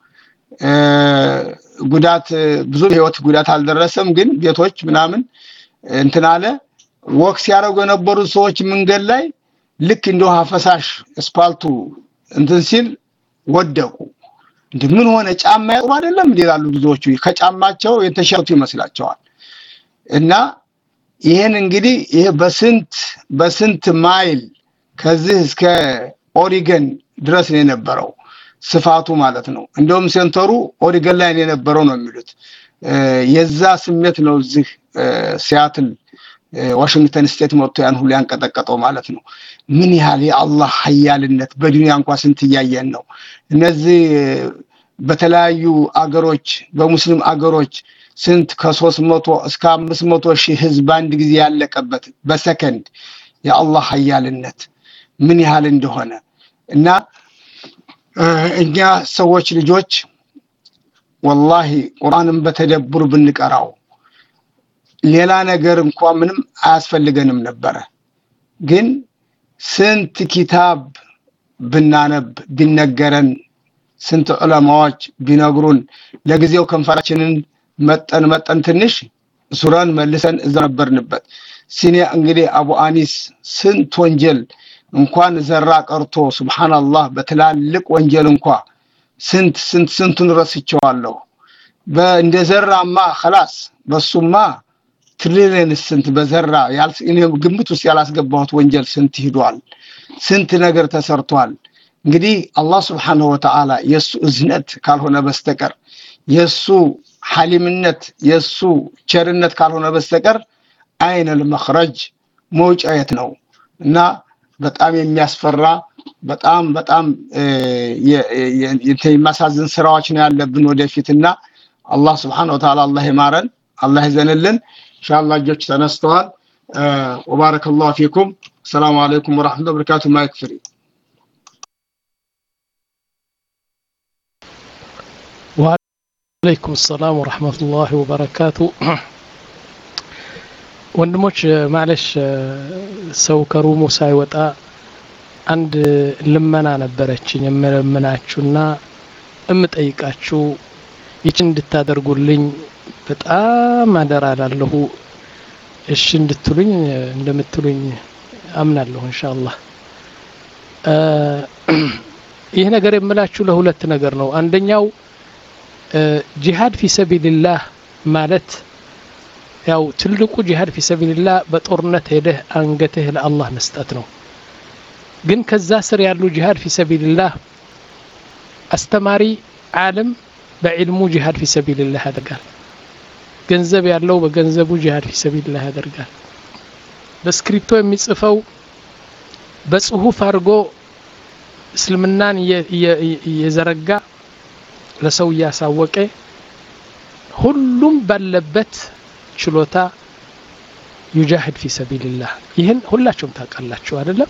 ጉዳት ብዙ ህይወት ጉዳት አልደረሰም ግን ቤቶች ምናምን እንትናለ ወክስ ያረጉ የነበሩ ሰዎች መንገድ ላይ ልክ እንደው ሀፈሳሽ ስፓልቱ እንትን ሲል ወደቁ እንደምን ሆነ ጫማ ያጥሩ አይደለም ይላሉ ብዙዎቹ ከጫማቸው የተሸቱ ይመስላቸዋል እና ይሄን እንግዲህ ይሄ በስንት በስንት ማይል ከዚህ እስከ ኦሪገን ድረስ ነው የነበረው ስፋቱ ማለት ነው እንደውም ሴንተሩ ኦሪገን ላይ ነው የነበረው ነው የሚሉት የዛ ስሜት ነው እዚህ ሲያትል ዋሽንግተን ስቴት መጥቶ ያን ሁሉ ያንቀጠቀጠው ማለት ነው ምን ያህል የአላህ ኃያልነት በዱንያ እንኳን ስንት ያያየን ነው እነዚህ በተለያዩ አገሮች በሙስሊም አገሮች ስንት ከ300 እስከ አምስት መቶ ሺህ ህዝብ አንድ ጊዜ ያለቀበት በሰከንድ የአላህ ኃያልነት ምን ያህል እንደሆነ እና እኛ ሰዎች ልጆች والله ቁርአንን በተደብር ብንቀራው ሌላ ነገር እንኳን ምንም አያስፈልገንም ነበር ግን ስንት ኪታብ ብናነብ ቢነገረን ስንት ዑለማዎች ቢነግሩን ለጊዜው ከንፈራችንን መጠን መጠን ትንሽ ሱራን መልሰን እዛ ነበርንበት ሲኒ እንግዲህ አቡ አኒስ ስንት ወንጀል እንኳን ዘራ ቀርቶ ሱብሃንአላህ በትላልቅ ወንጀል እንኳን ስንት ስንት ስንቱን ረስቸዋለሁ በእንደ ዘራማ خلاص በሱማ ትሪሊየን ስንት በዘራ ያልስ እኔ ግምት ውስጥ ያላስገባሁት ወንጀል ስንት ሄዷል ስንት ነገር ተሰርቷል እንግዲህ አላህ Subhanahu Wa Ta'ala የሱ እዝነት ካልሆነ በስተቀር የሱ ሐሊምነት የሱ ቸርነት ካልሆነ በስተቀር አይነ ለመخرج መውጫየት ነው እና በጣም የሚያስፈራ በጣም በጣም የማሳዝን ስራዎች ነው ያለብን ወደፊትና አላህ Subhanahu Wa Ta'ala አላህ ይማረን አላህ ይዘንልን ኢንሻአላህ ጆች ተነስተዋል ወባረከላሁ ፊኩም ሰላም አለይኩም ወራህመቱላሂ ወበረካቱ ማይክፍሪ وعليكم السلام ورحمة الله وبركاته ወንድሞች ማለሽ ሰው ከሩሙ ሳይወጣ አንድ ልመና ነበረችኝ የምለምናችሁና እምጠይቃችሁ ይችን እንድታደርጉልኝ በጣም አደራላለሁ እሺ እንድትሉኝ እንደምትሉኝ አምናለሁ ኢንሻአላህ ይሄ ነገር የምላችሁ ለሁለት ነገር ነው አንደኛው ጂሃድ ፊ ሰቢልላህ ማለት ያው ትልቁ ጂሃድ ፊ ሰቢልላህ በጦርነት ሄደህ አንገትህ ለአላህ መስጠት ነው ግን ከዛ ስር ያሉ ጂሃድ ፊ ሰቢልላህ አስተማሪ ዓለም በዕልሙ ጂሃድ ፊ ሰቢልላህ ያደርጋል ገንዘብ ያለው በገንዘቡ ጂሃድ ፊ ሰቢልላህ ያደርጋል በስክሪፕቶ የሚጽፈው በጽሁፍ አድርጎ እስልምናን የዘረጋ ለሰው ያሳወቀ ሁሉም ባለበት ችሎታ ይጃሂድ ፊ ሰቢልላህ ይሄን ሁላችሁም ታውቃላችሁ አይደለም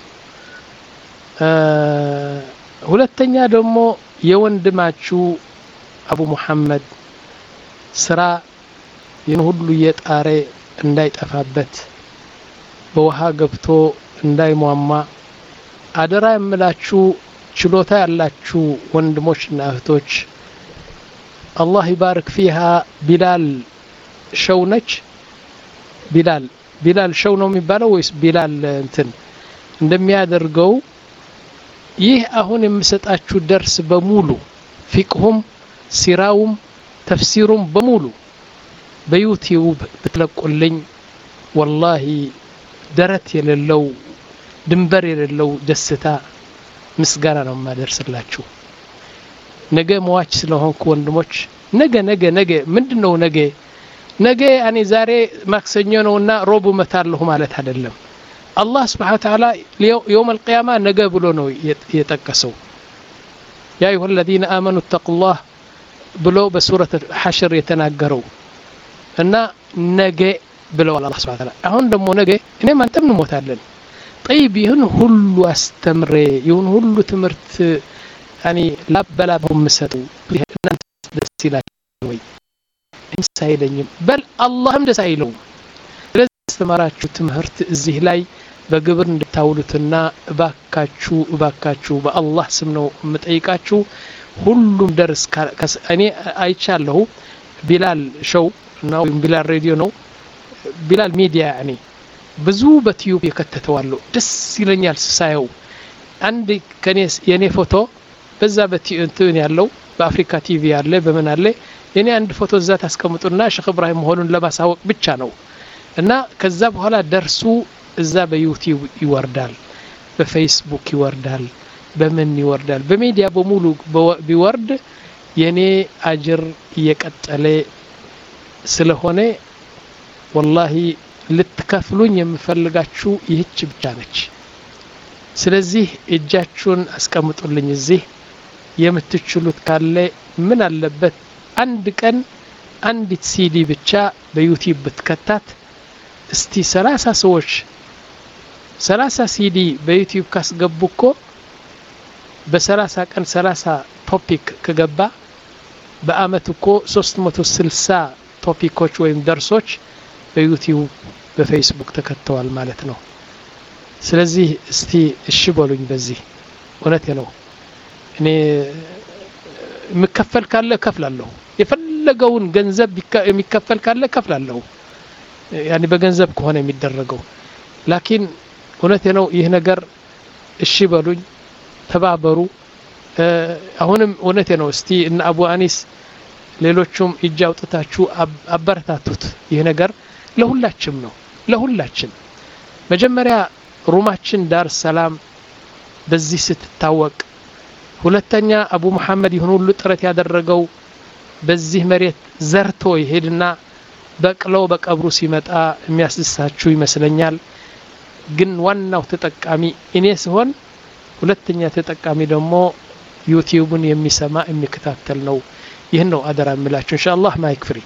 ሁለተኛ ደግሞ የወንድማችሁ አቡ መሐመድ ስራ ይህን ሁሉ የጣረ እንዳይጠፋበት በውሃ ገብቶ እንዳይሟማ አደራ የምላችሁ ችሎታ ያላችሁ ወንድሞችና እህቶች አላህ ይባርክ ፊሃ ቢላል ሸው ነች ቢላል ቢላል ሸው ነው የሚባለው ወይስ ቢላል እንትን እንደሚያደርገው ይህ አሁን የምሰጣችሁ ደርስ በሙሉ ፊቅሁም ሲራውም ተፍሲሩም በሙሉ በዩቲዩብ ብትለቁልኝ ወላሂ ደረት የሌለው ድንበር የሌለው ደስታ ምስጋና ነው ማደርስላችሁ ነገ ሟች ስለሆንኩ ወንድሞች ነገ ነገ ነገ ምንድነው ነገ ነገ ያኔ ዛሬ ማክሰኞ ነውና ሮቡ መታለሁ ማለት አይደለም አላህ Subhanahu Wa Ta'ala يوم القيامة ነገ ብሎ ነው የጠቀሰው ያ አዩሀ الذين آمنوا اتقوا الله ብሎ በሱረቱ ሐሽር የተናገረው እና ነገ ብለው አላህ Subhanahu Wa Ta'ala አሁን ደግሞ ነገ እኔም አንተም እንሞታለን طيب ይሁን ሁሉ አስተምሬ ይሁን ሁሉ ትምህርት ያኒ ላበላበው መስጠቱ እናንተ ደስ ይላችሁ ወይ እንሳይለኝም በል አላህም ደስ አይለው ለስተማራችሁ ትምህርት እዚህ ላይ በግብር እንድታውሉትና እባካችሁ እባካችሁ በአላህ ስም ነው የምጠይቃችሁ ሁሉም ደርስ እኔ አይቻለሁ ቢላል ሾው ነው ቢላል ሬዲዮ ነው ቢላል ሚዲያ ያኒ ብዙ በቲዩብ የከተተዋለሁ ደስ ይለኛል ሳየው አንድ ከኔስ የኔ ፎቶ በዛ በቲዩብ ያለው በአፍሪካ ቲቪ ያለ በመን አለ የኔ አንድ ፎቶ እዛ ታስቀምጡና ሼክ ኢብራሂም መሆኑን ለማሳወቅ ብቻ ነው እና ከዛ በኋላ ደርሱ እዛ በዩቲዩብ ይወርዳል በፌስቡክ ይወርዳል በምን ይወርዳል በሚዲያ በሙሉ ቢወርድ የኔ አጅር እየቀጠለ ስለሆነ ወላሂ ልትከፍሉኝ የምፈልጋችሁ ይህች ብቻ ነች ስለዚህ እጃችሁን አስቀምጡልኝ እዚህ የምትችሉት ካለ ምን አለበት አንድ ቀን አንዲት ሲዲ ብቻ በዩቲዩብ ብትከታት እስቲ ሰላሳ ሰዎች ሰላሳ ሲዲ በዩቲዩብ ካስገቡኮ በሰላሳ ቀን ሰላሳ ቶፒክ ከገባ በአመት እኮ ሶስት መቶ ስልሳ ቶፒኮች ወይም ደርሶች በዩቲዩብ በፌስቡክ ተከተዋል ማለት ነው ስለዚህ እስቲ እሺ በሉኝ በዚህ እውነቴ ነው እኔ ምከፈል ካለ ከፍላለሁ የፈለገውን ገንዘብ የሚከፈል ካለ ከፍላለሁ ያኒ በገንዘብ ከሆነ የሚደረገው ላኪን እውነቴ ነው ይህ ነገር እሺ በሉኝ ተባበሩ አሁንም እውነቴ ነው እስቲ እና አቡ አኒስ ሌሎቹም እጃውጥታችሁ አበረታቱት ይህ ነገር ለሁላችንም ነው ለሁላችን መጀመሪያ ሩማችን ዳር ሰላም በዚህ ስትታወቅ ሁለተኛ አቡ መሐመድ ይሁን ሁሉ ጥረት ያደረገው በዚህ መሬት ዘርቶ ይሄድና በቅለው በቀብሩ ሲመጣ የሚያስደሳችሁ ይመስለኛል ግን ዋናው ተጠቃሚ እኔ ሲሆን ሁለተኛ ተጠቃሚ ደግሞ ዩቲዩብን የሚሰማ የሚከታተል ነው ይሄን ነው አደራ የምላችሁ ኢንሻአላህ ማይክ ፍሪ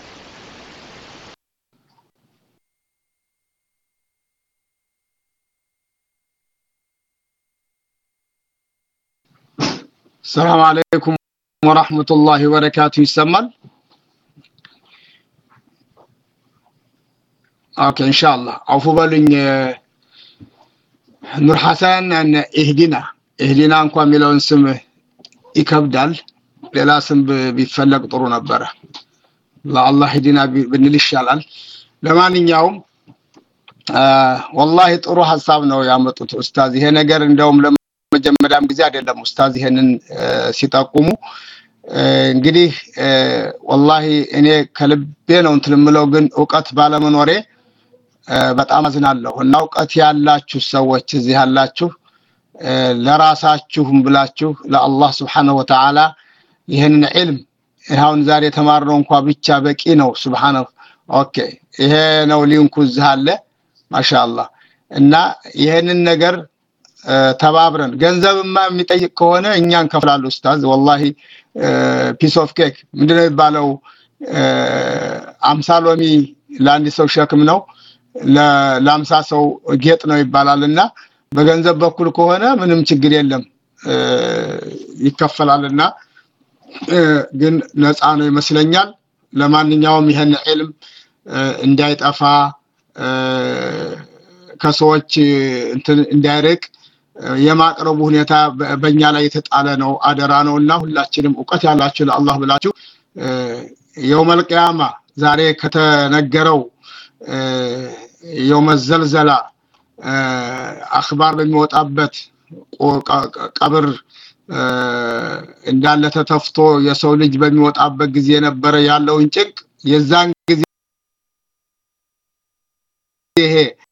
السلام عليكم ورحمة الله وبركاته يسمال اوكي ان شاء الله عفو بالين نور حسن ان اهدنا اهدنا እንኳን ሚለውን ስም ይከብዳል ሌላ ስም ቢፈለግ ጥሩ ነበር ለአላህ ሂዲና ብንል ይሻላል ለማንኛውም والله ጥሩ ሐሳብ ነው ያመጡት ኡስታዝ ይሄ ነገር እንደውም ለመጀመሪያም ጊዜ አይደለም ኡስታዝ ይሄንን ሲጠቁሙ እንግዲህ والله እኔ ከልቤ ነው እንትልምለው ግን ዕውቀት ባለመኖሬ በጣም አዝናለሁ እና ዕውቀት ያላችሁ ሰዎች እዚህ ያላችሁ ለራሳችሁም ብላችሁ ለአላህ Subhanahu Wa Ta'ala ይሄንን ዒልም ይሄውን ዛሬ ተማርነው እንኳን ብቻ በቂ ነው Subhanahu ኦኬ ይሄ ነው ሊንኩ እዚህ አለ ማሻአላህ እና ይሄንን ነገር ተባብረን ገንዘብማ የሚጠይቅ ከሆነ እኛን ከፍላሉ ኡስታዝ والله ፒስ ኦፍ ኬክ ምንድነው ይባለው አምሳ ሎሚ ለአንድ ሰው ሸክም ነው ለአምሳ ሰው ጌጥ ነው ይባላልና በገንዘብ በኩል ከሆነ ምንም ችግር የለም ይከፈላልና ግን ነፃ ነው ይመስለኛል ለማንኛውም ይሄን ዒልም እንዳይጠፋ ከሰዎች እንትን እንዳይርቅ የማቅረቡ ሁኔታ በእኛ ላይ የተጣለ ነው አደራ ነውና ሁላችንም ዕውቀት ያላችሁ ለአላህ ብላችሁ የውመል ቂያማ ዛሬ ከተነገረው የውመ ዘልዘላ አኽባር በሚወጣበት ቀብር እንዳለ ተተፍቶ የሰው ልጅ በሚወጣበት ጊዜ ነበር ያለው እንጭቅ የዛን ጊዜ ይሄ